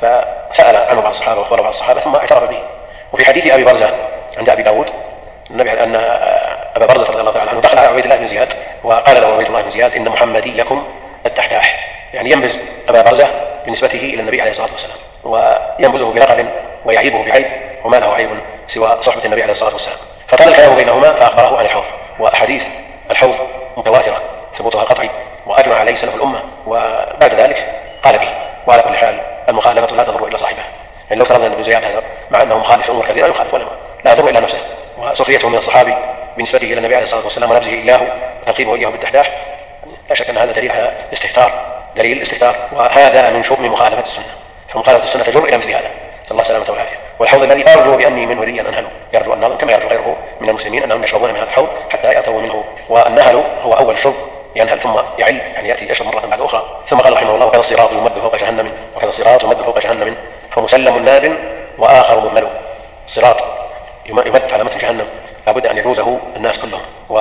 فسأل عنه بعض الصحابة وأخبر بعض الصحابة ثم اعترف به. وفي حديث أبي برزة عند أبي داود النبي أن أبا برزة رضي الله تعالى عنه دخل على عبيد الله بن زياد وقال له عبيد الله بن زياد إن محمديكم التحتاح، يعني ينبذ أبا برزة بنسبته إلى النبي عليه الصلاة والسلام وينبذه بلقب ويعيبه بعيب وما له عيب سوى صحبة النبي عليه الصلاة والسلام. فطال الكلام بينهما فأخبره عن الحوض. وأحاديث الحوض متواترة ثبوتها قطعي وأجمع عليه سلف الأمة، وبعد ذلك قال به. وعلى كل حال المخالفة لا تضر إلا صاحبها، يعني لو فرضنا أن ابن زياد هذا مع أنه مخالف في أمور كثيرة يخالف ولا لا يضر إلا نفسه، وسخريته من الصحابي بنسبته إلى النبي عليه الصلاة والسلام ونبذه إياه وتنقيبه إياه بالتحداح لا شك أن هذا دليل على استهتار دليل استهتار وهذا من شؤم مخالفة السنة. فمخالفة السنة تجر إلى مثل هذا، نسأل الله السلامة والعافية. والحوض الذي أرجو بأني منه ريا أنهل، يرجو الناظم كما يرجو غيره من المسلمين أنهم يشربون من هذا الحوض حتى يأتوا منه. والنهل هو أول الشرب ينهل ثم يعل، يعني يأتي يشرب مرة بعد أخرى. ثم قال رحمه الله: وكذا الصراط يمد فوق جهنم وكذا الصراط يمد فوق جهنم فمسلم ناد وآخر مهمل. الصراط يمد على متن جهنم لابد أن يجوزه الناس كلهم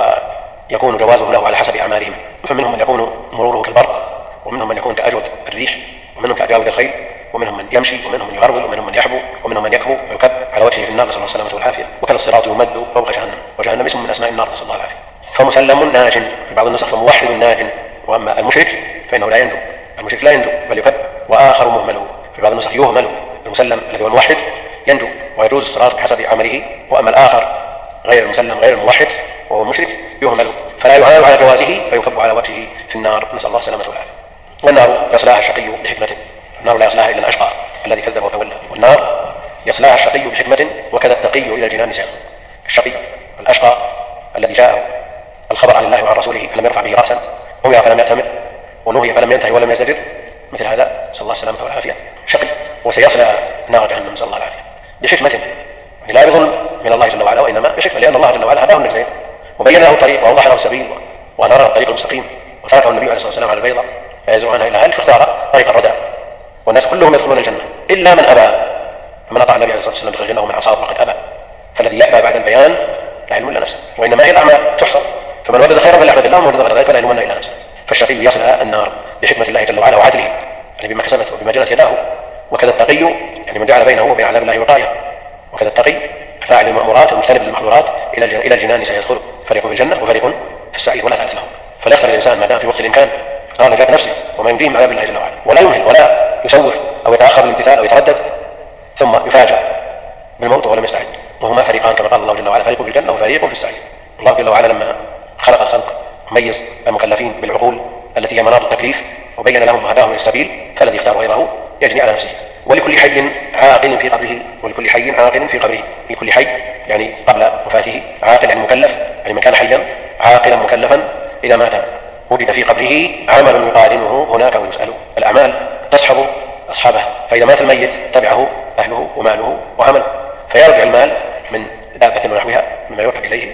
ويكون جوازه له على حسب أعمالهم، فمنهم من يكون مروره كالبرق، ومنهم من يكون كأجود الريح، ومنهم كأجاود الخيل، ومنهم من يمشي، ومنهم من يهرول، ومنهم من يحبو، ومنهم من يكبو ويكب على وجهه في النار، نسأل الله السلامة والعافية. وكذا الصراط يمد فوق جهنم، وجهنم اسم من أسماء النار، نسأل الله العافية. فمسلم ناج في بعض النسخ، فموحد ناج. وأما المشرك فإنه لا ينجو، المشرك لا ينجو بل يكب. وآخر مهمل في بعض النسخ يهمل. المسلم الذي هو الموحد ينجو ويجوز الصراط بحسب عمله، وأما الآخر غير المسلم غير الموحد وهو المشرك يهمل فلا يعان على جوازه فيكب على وجهه في النار، نسأل الله السلامة والعافية. والنار يصلاها الشقي بحكمة، النار لا يصلاها إلا الأشقى الذي كذب وتولى. والنار يصلاها الشقي بحكمة وكذا التقي إلى الجنان سير. الشقي الأشقى الذي جاءه الخبر عن الله وعن رسوله فلم يرفع به رأسا، أمر فلم يأتمر، ونهي فلم ينتهي ولم يزدجر، مثل هذا نسأل الله السلامة والعافية شقي، وسيصلى نار جهنم نسأل الله العافية بحكمة، يعني لا بظلم من الله جل وعلا وإنما بحكمة، لأن الله جل وعلا هداه النجدين وبين له الطريق وأوضح له السبيل وأنار له الطريق المستقيم، وتركه النبي عليه الصلاة والسلام على البيضاء لا يزرع عنها إلا هل، فاختار طريق الردى، والناس كلهم يدخلون الجنة إلا من أبى، فمن أطاع النبي عليه الصلاة والسلام دخل الجنة ومن عصاه فقد أبى. فالذي يأبى بعد البيان لا يلومن إلا نفسه، وإنما هي الأعمال تحصى، فمن وجد خيرا فليحمد الله، ومن وجد غير ذلك فلا يلومن إلا نفسه. فالشقي يصلى النار بحكمة الله جل وعلا وعدله، يعني بما كسبت وبما جرت يداه. وكذا التقي يعني من جعل بينه وبين عذاب الله وقاية. وكذا التقي فاعل المأمورات ومجتنب للمحظورات إلى الجنان سيدخل، فريق في الجنة وفريق في السعير ولا ثالث لهم. فليختر الإنسان ما دام في وقت الإمكان قال نجاة نفسه وما يمديه من عذاب الله جل وعلا، ولا يمهل ولا يسوف أو يتأخر الامتثال أو يتردد ثم يفاجأ بالموت ولم يستعد. وهما فريقان كما قال الله جل وعلا: فريق في الجنة وفريق في السعير. الله جل وعلا لما خلق الخلق ميز المكلفين بالعقول التي هي مناط التكليف وبين لهم وهداهم الى السبيل، فالذي يختار غيره يجني على نفسه. ولكل حي عاقل في قبره، ولكل حي عاقل في قبره، لكل حي يعني قبل وفاته، عاقل يعني مكلف، يعني من كان حيا عاقلا مكلفا إذا مات وجد في قبره عمل يقارنه هناك ويسأل. الأعمال تصحب أصحابها، فإذا مات الميت تبعه أهله وماله وعمله، فيرجع المال من دابة ونحوها مما يركب إليه،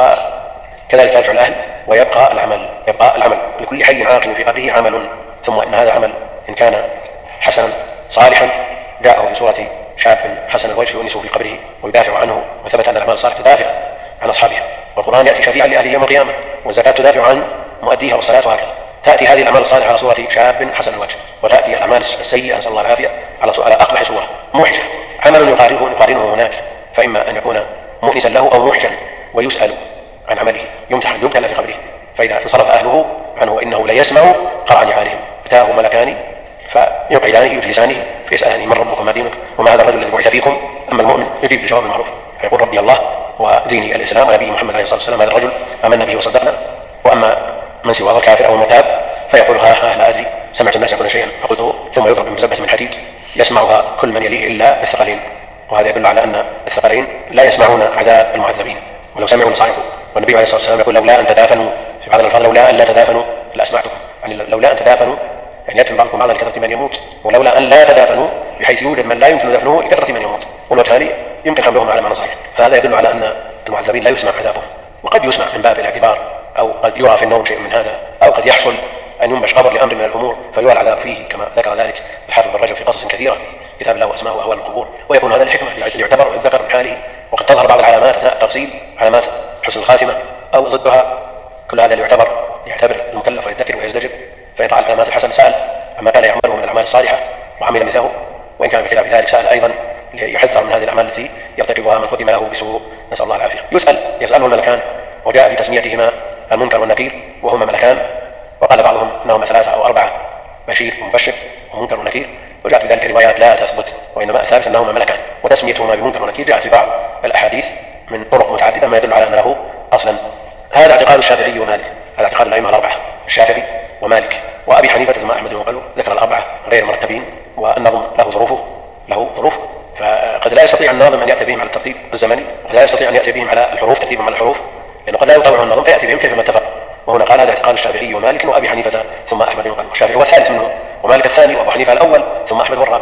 وكذلك يرجع الأهل ويبقى العمل يبقى العمل لكل حي عاقل في قبره عمل. ثم إن هذا العمل إن كان حسنا صالحا جاءه في صورة شاب حسن الوجه يؤنس في قبره ويدافع عنه، وثبت أن الأعمال الصالحة تدافع عن أصحابها، والقرآن يأتي شفيعا لأهله يوم القيامة، والزكاة تدافع عن مؤديها، والصلاة وهكذا. تأتي هذه الأعمال الصالحة على صورة شاب حسن الوجه، وتأتي الأعمال السيئة نسأل الله العافية على على أقبح صورة موحشة، عمل يقارنه يقارنه هناك، فإما أن يكون مؤنسا له أو موحشا ويسأل عن عمله، يمتحن يبتلى في قبره، فإذا انصرف أهله عنه وإنه لا يسمع قرع نعالهم، أتاه ملكان فيقعدانه يجلسانه فيسألانه: من ربك وما دينك وما هذا الرجل الذي بعث فيكم؟ أما المؤمن يجيب بجواب معروف فيقول: ربي الله وديني الإسلام ونبي محمد عليه الصلاة والسلام، هذا الرجل آمنا به وصدقنا. وأما من سواه الكافر أو المرتاب فيقول: ها ها لا أدري، سمعت الناس يقولون شيئا فقلته، ثم يضرب بمزبة من حديد يسمعها كل من يليه إلا بالثقلين. وهذا يدل على أن الثقلين لا يسمعون عذاب المعذبين، ولو سمعوا لصعقوا. والنبي عليه الصلاة والسلام يقول: لولا أن تدافنوا، في بعض الألفاظ لولا أن لا تدافنوا لأسمعتكم، يعني لولا أن تدافنوا يعني يدفن بعضكم بعضا لكثرة من يموت، ولولا أن لا تدافنوا بحيث يوجد من لا يمكن دفنه لكثرة من يموت، والوجهان يمكن حملهم على معنى صحيح. فهذا يدل على أن المعذبين لا يسمع عذابهم، وقد يسمع من باب الاعتبار، أو قد يرى في النوم شيء من هذا، أو قد يحصل أن ينبش قبر لأمر من الأمور فيرى العذاب فيه، كما ذكر ذلك الحافظ بن رجب في قصص كثيرة كتاب له أسماء وأهوال القبور. ويكون هذا الحكمة ليعتبر ويذكر من حاله، وقد تظهر بعض العلامات أثناء التفصيل، علامات حسن الخاتمة أو ضدها، كل هذا ليعتبر يعتبر المكلف ويذكر ويزدجر. فإن رأى العلامات الحسنة سأل عما كان يعمله من الأعمال الصالحة وعمل مثله، وإن كان بخلاف ذلك سأل أيضا ليحذر من هذه الأعمال التي يرتكبها من ختم له بسوء، نسأل الله العافية. يسأل يسأله الملكان، وجاء في تسميتهما المنكر والنكير، وهما ملكان، وقال بعضهم أنهما ثلاثة أو أربعة، بشير ومبشر ومنكر ونكير، وجاءت في ذلك روايات لا تثبت، وإنما الثابت أنهما ملكان. وتسميتهما بمنكر ونكير جاءت في بعض الأحاديث من طرق متعددة ما يدل على أن له أصلا. هذا اعتقاد الشافعي ومالك، هذا اعتقاد الأئمة الأربعة، الشافعي ومالك وأبي حنيفة ثم أحمد وقالوا، ذكر الأربعة غير مرتبين، والنظم له ظروفه له ظروف، فقد لا يستطيع الناظم أن يأتي بهم على الترتيب الزمني، قد لا يستطيع أن يأتي بهم على الحروف ترتيبهم على الحروف، لأنه قد لا يطوع النظم فيأتي بهم كيفما اتفق. وهنا قال هذا اعتقاد الشافعي ومالك وأبي حنيفة ثم أحمد وقال، والشافعي هو الثالث منهم، ومالك الثاني، وأبو حنيفة الأول، ثم أحمد والرابع.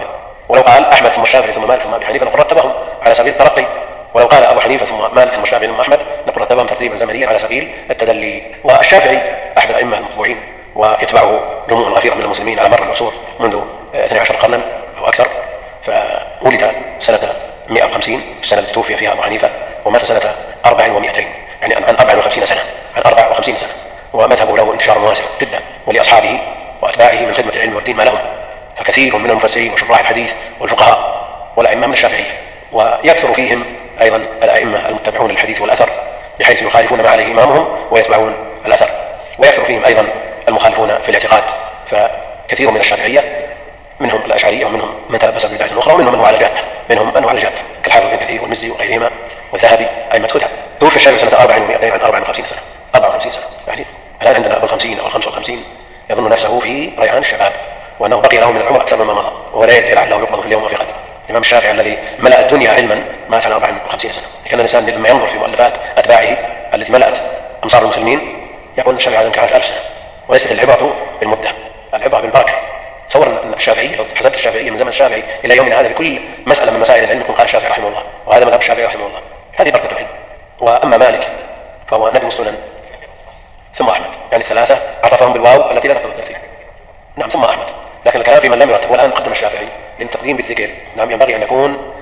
ولو قال أحمد ثم الشافعي ثم مالك ثم أبي حنيفة نقول رتبهم على سبيل الترقي، ولو قال أبو حنيفة ثم مالك ثم الشافعي ثم أحمد نقول رتبهم ترتيبا زمنيا على سبيل التدلي. والشافعي أحد الأئمة المطبوعين ويتبعه جموع غفير من المسلمين على مر العصور منذ اثني عشر قرنا أو أكثر، فولد سنة مئة وخمسين في السنة التي توفي فيها أبو حنيفة، ومات سنة أربع ومئتين، يعني عن أربع وخمسين سنة عن أربع وخمسين سنة، ومذهبه له انتشار واسع جدا، ولأصحابه وأتباعه من خدمة العلم والدين ما لهم، فكثير من المفسرين وشراح الحديث والفقهاء والأئمة من الشافعية، ويكثر فيهم أيضا الأئمة المتبعون للحديث والأثر بحيث يخالفون ما عليه إمامهم ويتبعون الأثر، ويكثر فيهم أيضا المخالفون في الاعتقاد، فكثير من الشافعية منهم الأشعرية ومنهم من تلبس ببدعة أخرى ومنهم من هو على جادة، منهم من هو على جادة كالحافظ بن كثير والمزي وغيرهما والذهبي أئمة هدى. توفي الشافعي سنة أربع ومئتين عن أربع وخمسين سنة، أربع وخمسين سنة، يعني الآن عندنا أبو الخمسين أو الخمس وخمسين يظن نفسه في ريعان الشباب، وأنه بقي له من العمر أكثر مما مضى، ولا يدري لعله يقبض في اليوم وفي غد. الإمام الشافعي الذي ملأ الدنيا علما مات على أربع وخمسين سنة. كان الإنسان لما ينظر في مؤلفات أتباعه التي ملأت أمصار المسلمين يقول الشافعي هذا كانت ألف سنة، وليست العبرة بالمدة، العبرة بالبركة. تصور أن الشافعي لو حسبت الشافعية من زمن الشافعي إلى يومنا هذا بكل مسألة من مسائل العلم يكون قال الشافعي رحمه الله، وهذا مذهب الشافعي رحمه الله، هذه بركة العلم. وأما مالك فهو نبي السنن ثم أحمد، يعني الثلاثة عرفهم بالواو التي لا تقبل الترتيب، نعم ثم أحمد، لكن الكلام في من لم يرتب. والآن قدم الشافعي للتقديم بالذكر، نعم ينبغي أن يكون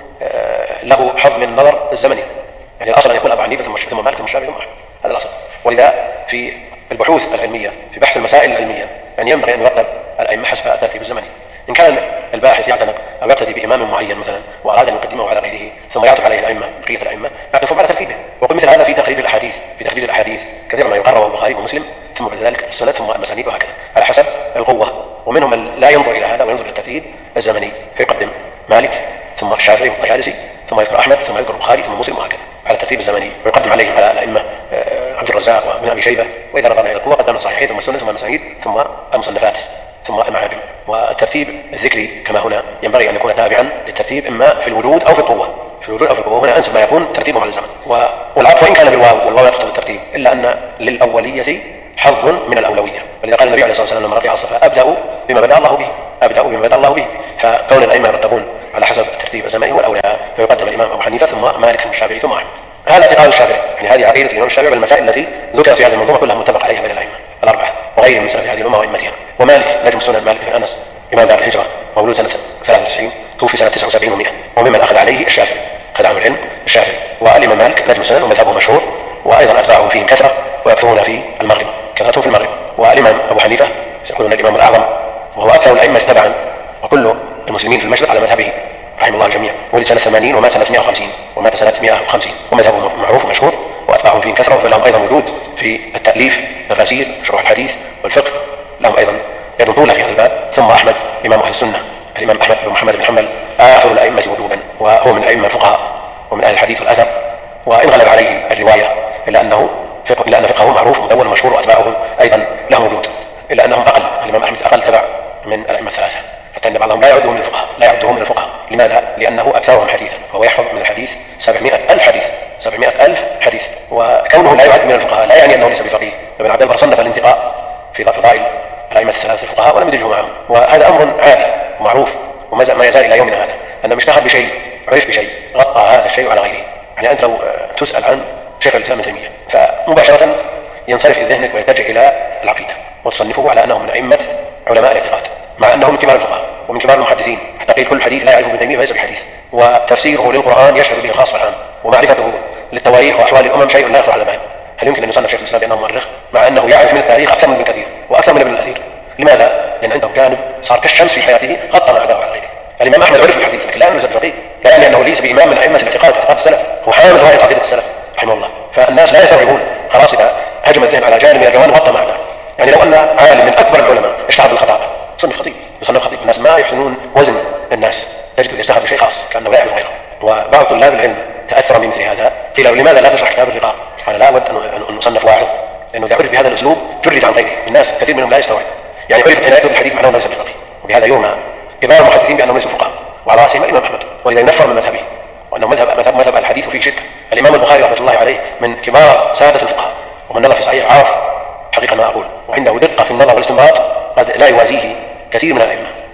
له حظ من النظر الزمني، يعني الأصل أن يكون أبو حنيفة ثم مالك ثم الشافعي ثم أحمد، هذا الأصل. ولذا في البحوث العلمية في بحث المسائل العلمية يعني ينبغي أن يرتب الأئمة حسب الترتيب الزمني. إن كان الباحث يعتنق أو يقتدي بإمام معين مثلا وأراد أن يقدمه على غيره ثم يعطف عليه الأئمة بقية الأئمة يعطفهم على ترتيبه. وقل مثل هذا في تخريج الأحاديث، في تخريج الأحاديث كثيرا ما يقرر البخاري ومسلم ثم بعد ذلك السنة ثم المسانيد وهكذا على حسب القوة. ومنهم من لا ينظر إلى هذا وينظر إلى الترتيب الزمني فيقدم مالك ثم الشافعي والطيالسي ثم يذكر أحمد ثم يذكر البخاري ثم مسلم وهكذا على الترتيب الزمني، ويقدم عليهم على الأئمة عبد الرزاق وابن أبي شيبة. وإذا نظرنا إلى القوة قدمنا الصحيحين ثم السنة ثم المسانيد ثم المصنفات ثم المعاجم. والترتيب الذكري كما هنا ينبغي أن يكون تابعا للترتيب إما في الوجود أو في القوة، في الوجود أو في القوة، هنا أنسب ما يكون ترتيبهم على الزمن. والعطف وإن كان بالواو والواو لا تقتضي الترتيب إلا أن للأولية حظ من الأولوية، ولذا قال النبي عليه الصلاة والسلام لما رفع الصفا أبدأ بما بدأ الله به، أبدأ بما بدأ الله به. فكون الأئمة يرتبون على حسب الترتيب الزمني والأولى فيقدم الإمام أبو حنيفة ثم مالك ثم الشافعي ثم أحمد. هذا اعتقاد الشافعي، يعني هذه عقيدة الإمام الشافعي بالمسائل التي ذكرت في هذه المنظومة كلها متفق عليها بين الأئمة الأربعة وغيرهم من سلف هذه الأمة وأئمتها. ومالك نجم السنن مالك بن أنس إمام دار الهجرة مولود سنة ثلاثة وتسعين توفي سنة تسعة وسبعين ومئة، وممن أخذ عليه الشافعي، أخذ عنه العلم الشافعي. والإمام مالك نجم السنن ومذهبه مشهور، وأيضا أتباعه فيهم كثرة ويكثرون في المغرب كثرتهم في المغرب. والإمام أبو حنيفة سيكون الإمام الأعظم وهو أكثر الأئمة تبعا، وكل المسلمين في المشرق على مذهبه رحمه الله الجميع. ولد سنة ثمانين ومات سنة مئة وخمسين ومات سنة مئة وخمسين، ومذهبه معروف ومشهور وأتباعهم فيهم كثرة، ولهم أيضا وجود في التأليف تفاسير شروح الحديث والفقه، لهم أيضا يد طولة في هذا الباب. ثم أحمد إمام أهل السنة الإمام أحمد بن محمد بن حنبل آخر الأئمة وجوبا، وهو من الأئمة الفقهاء ومن أهل الحديث والأثر، وإن غلب عليه الرواية إلا أنه فقه إلا أن فقهه معروف مدون ومشهور وأتباعه أيضا لهم وجود، إلا أنهم أقل، الإمام أحمد أقل تبع من الأئمة الثلاثة، حتى أن بعضهم لا يعدهم من الفقهاء لا يعدهم من الفقهاء. لماذا؟ لأنه أكثرهم حديثا، فهو يحفظ من الحديث سبعمائة ألف حديث سبعمائة ألف حديث. وكونه لا يعد من الفقهاء لا يعني أنه ليس بفقيه. ابن عبد البر صنف الانتقاء في فضائل الأئمة الثلاثة الفقهاء ولم يدرجه معهم، وهذا أمر عادي ومعروف وما يزال إلى يومنا هذا، أن مجتهد بشيء عرف بشيء غطى هذا الشيء على غيره. يعني أنت لو تسأل عن شيخ الإسلام ابن تيمية فمباشرة ينصرف في ذهنك ويتجه إلى العقيدة وتصنفه على أنه من أئمة علماء الاعتقاد، مع أنه من كبار الفقهاء ومن كبار المحدثين، حتى قيل كل حديث لا يعرفه ابن تيمية فليس بحديث. وتفسيره للقرآن يشهد به الخاص والعام، ومعرفته للتواريخ وأحوال الأمم شيء لا يخطر على بال. هل يمكن أن يصنف شيخ الإسلام بأنه مؤرخ مع أنه يعرف من التاريخ أكثر من ابن كثير وأكثر من ابن الأثير؟ لماذا؟ لأن عنده جانب صار كالشمس في حياته غطى ما عداه على غيره. الإمام أحمد عرف بالحديث لكن لا يوجد فقيه، لا يعني أنه ليس بإمام من أئمة الاعتقاد اعتقاد السلف، هو حامل راية عقيدة السلف رحمه الله. فالناس لا يستوعبون خلاص إذا هجم الذهن على جانب من الجوانب غطى ما عداه. يعني لو أن عالم من أكبر العلماء اشتهر بالخطأ صنف خطيب يصنف خطيب، الناس ما يحسنون وزن الناس، تجد يشتهر بشيء خاص كأنه لا يعرف غيره. وبعض طلاب العلم تأثر بمثل هذا، قيل لماذا لا تشرح كتاب الرقاق؟ أنا لا أود أن نصنف واعظ، لأنه إذا عرف بهذا الأسلوب جرد عن غيره. الناس كثير منهم لا يستوعب، يعني عرف عنايته بالحديث مع أنه ليس بفقيه، وبهذا يرمى كبار المحدثين بأنهم ليسوا فقهاء، وعلى رأسهم الإمام أحمد، ولذا ينفر من مذهبه وأنه مذهب مذهب, مذهب الحديث فيه شرك. الإمام البخاري رحمة الله عليه من كبار سادة الفقهاء، ومن نظر في صحيح عرف حقيقة ما أقول، وعنده دقة في النظر والاستنباط قد لا يوازيه كثير من الأئمة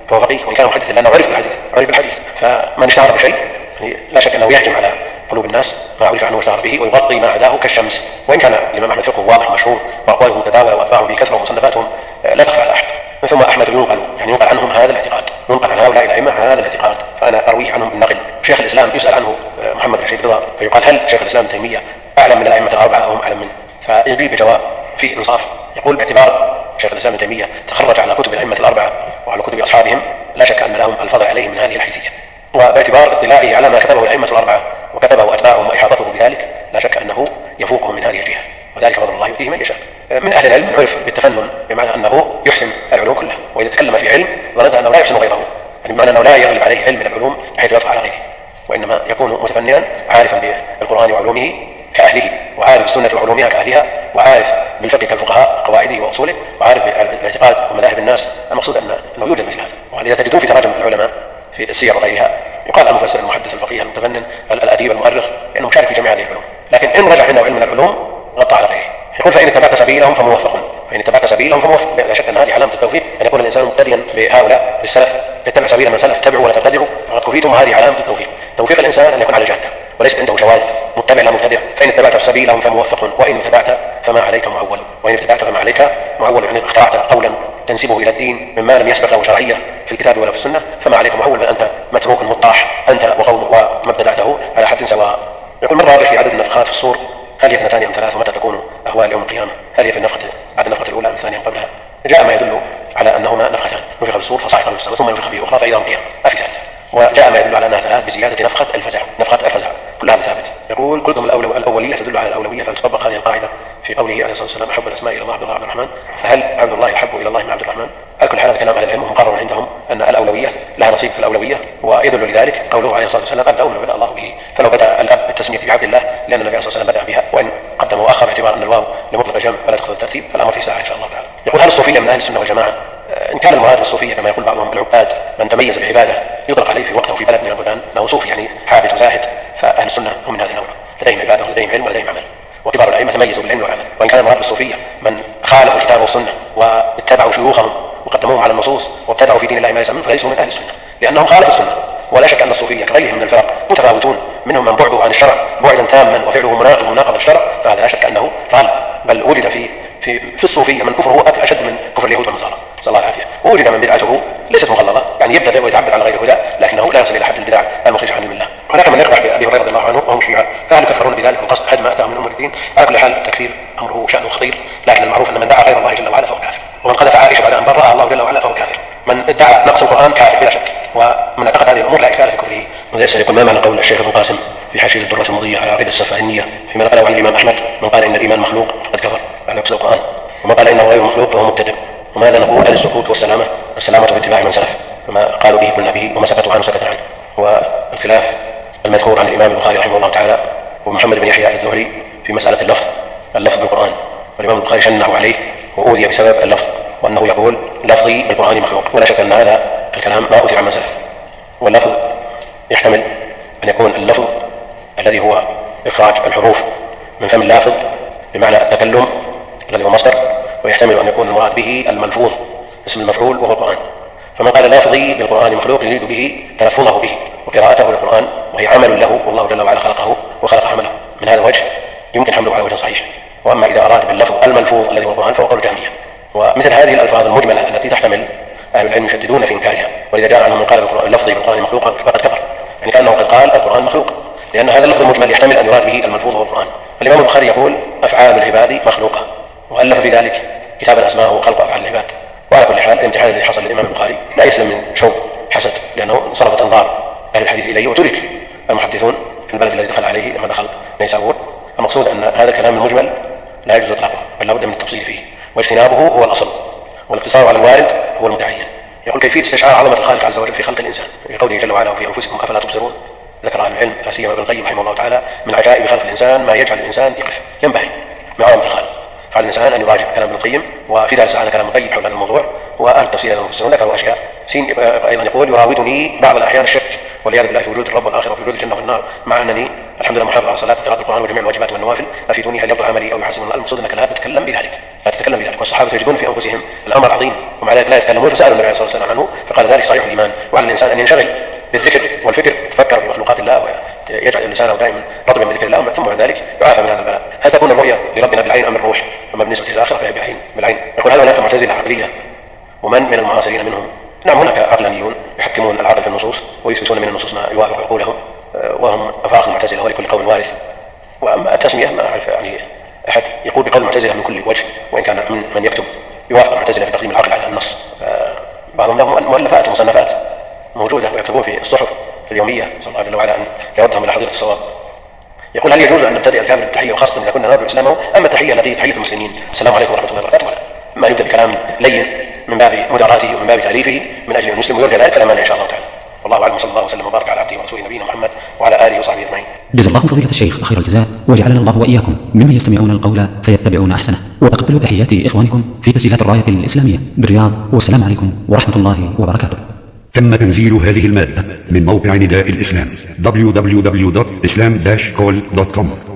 فهو فقيه وإن كان محدثا لأنه عرف بالحديث عرف بالحديث فمن اشتهر بشيء يعني لا شك أنه يهجم على قلوب الناس ما عرف عنه واشتهر به ويغطي ما عداه كالشمس. وإن كان الإمام أحمد فقه واضح مشهور وأقواله متداولة وأتباعه بكثرة ومصنفاتهم لا تخفى على أحد. ثم أحمد ينقل يعني ينقل عنهم هذا الاعتقاد، ينقل عن هؤلاء الأئمة هذا الاعتقاد، فأنا أرويه عنهم بالنقل. شيخ الإسلام يسأل عنه محمد بن رضا فيقال هل شيخ الإسلام ابن تيمية أعلم من الأئمة الأربعة أو هم أعلم منه؟ فيجيب بجواب فيه إنصاف، يقول باعتبار شيخ الإسلام ابن تيمية تخرج على كتب الأئمة الأربعة وعلى كتب أصحابهم لا شك أن لهم الفضل عليهم من هذه الحيثية، وباعتبار اطلاعه على ما كتبه الأئمة الأربعة وكتبه أتباعهم وإحاطته بذلك لا شك أنه يفوقهم من هذه الجهة، وذلك فضل الله يؤتيه من يشاء. من أهل العلم عرف بالتفنن بمعنى أنه يحسن العلوم كلها، وإذا تكلم في علم ظننت أنه لا يحسن غيره، يعني بمعنى أنه لا يغلب عليه علم من العلوم بحيث يطغى على غيره، وإنما يكون متفننا عارفا بالقرآن وعلومه كأهله، وعارف بالسنة وعلومها كأهلها، وعارف بالفقه كالفقهاء قواعده وأصوله، وعارف بالاعتقاد ومذاهب الناس. المقصود أنه يوجد مثل هذا، ولذا تجدون في تراجم العلماء في السير وغيرها يقال المفسر المحدث الفقيه المتفنن الأديب المؤرخ لأنه مشارك في جميع هذه العلوم، لكن إن رجع عنده علم من العلوم غطى على غيره. يقول فإن اتبعت سبيلهم فموفق، فإن اتبعت سبيلهم فموفق. لا شك أن هذه علامة التوفيق أن يكون الإنسان مقتديا بهؤلاء السلف، يتبع سبيل من سلف تبعوا ولا تبتدعوا فقد كفيتم، وهذه علامة التوفيق. توفيق الإنسان أن يكون على جادة وليست عنده شواذ، متبع لا مبتدع. فإن اتبعت سبيلهم فموفق وإن اتبعت فما عليك معول، وإن اتبعت فما عليك معول يعني اخترعت قولا تنسبه إلى الدين مما لم يسبق له شرعية في الكتاب ولا في السنة فما عليك معول، بل أنت متروك مطاح أنت وقومك وما ابتدعته على حد سواء. يقول من راجح في عدد النفخات في الصور هل هي اثنتان أم ثلاث، ومتى تكون أهوال يوم القيامة؟ هل هي في النفخة بعد النفخة الأولى أم الثانية قبلها؟ جاء ما يدل على أنهما نفختان، نفخ في الصور فصعق من السماء ثم ينفخ في أخرى فإذا هم قيام ما في ثالث، وجاء ما يدل على أنها ثلاث بزيادة نفخة الفزع، نفخة الفزع كل هذا ثابت. يقول كلكم الأولية تدل على الأولوية فلتطبق هذه القاعدة في قوله عليه الصلاة والسلام أحب الأسماء إلى الله عبد الله عبد الرحمن، فهل عبد الله أحب إلى الله من عبد الرحمن؟ على كل حال هذا كلام أهل العلم مقرر عندهم أن الأولوية لها نصيب في الأولوية، ويدل لذلك قوله عليه الصلاة والسلام أبدأ ما بدأ الله به، فلو بدأ الأب بالتسمية في عبد الله لأن النبي صلى الله عليه وسلم بدأ بها، وإن قدم وأخر باعتبار أن الواو لمطلق الجمع ولا تقتضي الترتيب فالأمر في ساعة إن شاء الله تعالى. يقول هل الصوفية من أهل السنة والجماعة؟ إن كان المراد بالصوفية كما يقول بعضهم العباد من تميز بعبادة يطلق عليه في وقته في بلد من البلدان أنه صوفي يعني عابد وزاهد، فأهل السنة هم من هذه النوع، لديهم عبادة ولديهم علم ولديهم عمل، وكبار الأئمة تميزوا بالعلم والعمل. وإن كان المراد بالصوفية من خالفوا الكتاب والسنة واتبعوا شيوخهم وقدموهم على النصوص وابتدعوا في دين الله ما ليس منه فليسوا من أهل السنة لأنهم خالفوا السنة. ولا شك أن الصوفية كغيرهم من الفرق متفاوتون، منهم من بعده عن الشرع بعدا تاما وفعله مناقض مناقض الشرع، فهذا لا شك أنه ضال، بل وجد في في في الصوفية من كفره أشد من كفر اليهود والنصارى نسأل الله العافية، ووجد من بدعته ليست مغلظة يعني يبتدع ويتعبد على غير الهدى لكنه لا يصل إلى حد البدع المخرج عن الله. هناك من يقطع بأبي هريرة رضي الله عنه وهم شيعة فهل يكفرون بذلك القصد حد ما أتاهم من أمر الدين؟ على كل حال التكفير أمره شأنه خطير، لكن المعروف أن من دعا غير الله جل وعلا فهو كافر، ومن قذف عائشة بعد أن برأها الله جل وعلا فهو كافر، من ادعى نقص القرآن كافر بلا شك، ومن اعتقد هذه الأمور لا إكفار في كفره. وليس يقول ما معنى قول الشيخ ابن قاسم في حاشية الدرة المضية على عقيدة السفارينية فيما نقله عن الإمام أحمد من قال إن الإيمان مخلوق فقد كفر على نقص القرآن، وما قال إنه غير مخلوق فهو مبتدع. وماذا نقول؟ هل السكوت والسلامة السلامة باتباع من سلف وما قالوا به قلنا به وما سكتوا عنه سكت عنه. والخلاف المذكور عن الإمام البخاري رحمه الله تعالى ومحمد بن يحيى الزهري في مسألة اللفظ اللفظ بالقرآن، والإمام البخاري شنعه عليه وأوذي بسبب اللفظ وأنه يقول لفظي بالقرآن مخلوق، ولا شك أن هذا الكلام ما أثر عن من سلف. واللفظ يحتمل أن يكون اللفظ الذي هو إخراج الحروف من فم اللافظ بمعنى التكلم الذي هو مصدر، ويحتمل أن يكون المراد به الملفوظ اسم المفعول وهو القرآن. فمن قال لفظي بالقرآن مخلوق يريد به تلفظه به وقراءته للقرآن وهي عمل له والله جل وعلا خلقه وخلق عمله، من هذا الوجه يمكن حمله على وجه صحيح. وأما إذا أراد باللفظ الملفوظ الذي هو القرآن فهو قول الجهمية. ومثل هذه الألفاظ المجملة التي تحتمل أهل العلم يشددون في إنكارها، ولذا جاء عنهم من قال اللفظ بالقرآن مخلوق فقد كفر، يعني كأنه قد قال القرآن مخلوق، لأن هذا اللفظ المجمل يحتمل أن يراد به الملفوظ والقرآن. الإمام البخاري يقول أفعال العباد مخلوقة، وألف في ذلك كتابا أسماه خلق أفعال العباد. وعلى كل حال الامتحان الذي حصل للإمام البخاري لا يسلم من شوب حسد، لأنه صرفت أنظار أهل الحديث إليه وترك المحدثون في البلد الذي دخل عليه لما دخل نيسابور. المقصود أن هذا الكلام المجمل لا يجوز إطلاقه بل لابد من التفصيل فيه، واجتنابه هو الأصل، والاقتصار على الوارد هو المتعين. يقول كيفية استشعار عظمة الخالق عز وجل في خلق الإنسان في قوله جل وعلا وفي أنفسكم أفلا تبصرون. ذكر أهل العلم لا سيما ابن القيم رحمه الله تعالى من عجائب خلق الإنسان ما يجعل الإنسان يقف ينبهي من عظمة الخالق، فعلى الإنسان أن يراجع كلام ابن القيم، وفي ذلك هذا كلام طيب حول هذا الموضوع. وأهل التفسير المفسرون ذكروا أشياء سين أيضا يقول يراودني بعض الأحيان الشك والعياذ بالله في وجود الرب والآخرة وفي وجود الجنة والنار، مع أنني الحمد لله محافظ على الصلاة وقراءة القرآن وجميع الواجبات والنوافل، أفيدوني هل يبطل عملي أو يحسن. المقصود أنك لا تتكلم بذلك لا تتكلم بذلك والصحابة يجدون في أنفسهم الأمر عظيم ومع ذلك لا يتكلمون، فسألوا النبي عليه الصلاة والسلام عنه فقال ذلك صحيح الإيمان، وعلى الإنسان أن ينشغل بالذكر والفكر، يتفكر في مخلوقات الله ويجعل لسانه دائما رطبا بذكر الله، ثم بعد ذلك يعافى من هذا البلاء. هل تكون الرؤية لربنا بالعين أم الروح؟ أما بالنسبة للآخرة فهي بالعين بالعين. يقول هل هناك معتزلة عقلية ومن من المعاصرين منهم؟ نعم هناك عقلانيون يحكمون العقل في النصوص ويثبتون من النصوص ما يوافق عقولهم، وهم أفاق المعتزلة ولكل قول وارث. وأما التسمية ما أعرف يعني أحد يقول بقول المعتزلة من كل وجه، وإن كان من, من يكتب يوافق المعتزلة في تقديم العقل على النص. بعضهم لهم مؤلفات ومصنفات موجودة ويكتبون في الصحف في اليومية، صلى الله جل وعلا أن يردهم إلى حضيرة الصواب. يقول هل يجوز أن نبتدئ الكافر بالتحية وخاصة إذا كنا نرجو إسلامه؟ أما التحية التي تحية المسلمين السلام عليكم ورحمة الله وبركاته، ما يبدأ بكلام لين من باب مداراته ومن باب تأليفه من أجل المسلم ويرجى ذلك فلا مانع إن شاء الله تعالى. والله أعلم، صلى الله وسلم وبارك على عبده ورسوله نبينا محمد وعلى آله وصحبه أجمعين. جزا الله فضيلة الشيخ خير الجزاء، وجعلنا الله وإياكم ممن يستمعون القول فيتبعون أحسنه، وتقبلوا تحيات إخوانكم في تسجيلات الراية الإسلامية بالرياض، والسلام عليكم ورحمة الله وبركاته. تم تنزيل هذه المادة من موقع نداء الإسلام دبليو دبليو دبليو دوت إسلام داش كول دوت كوم.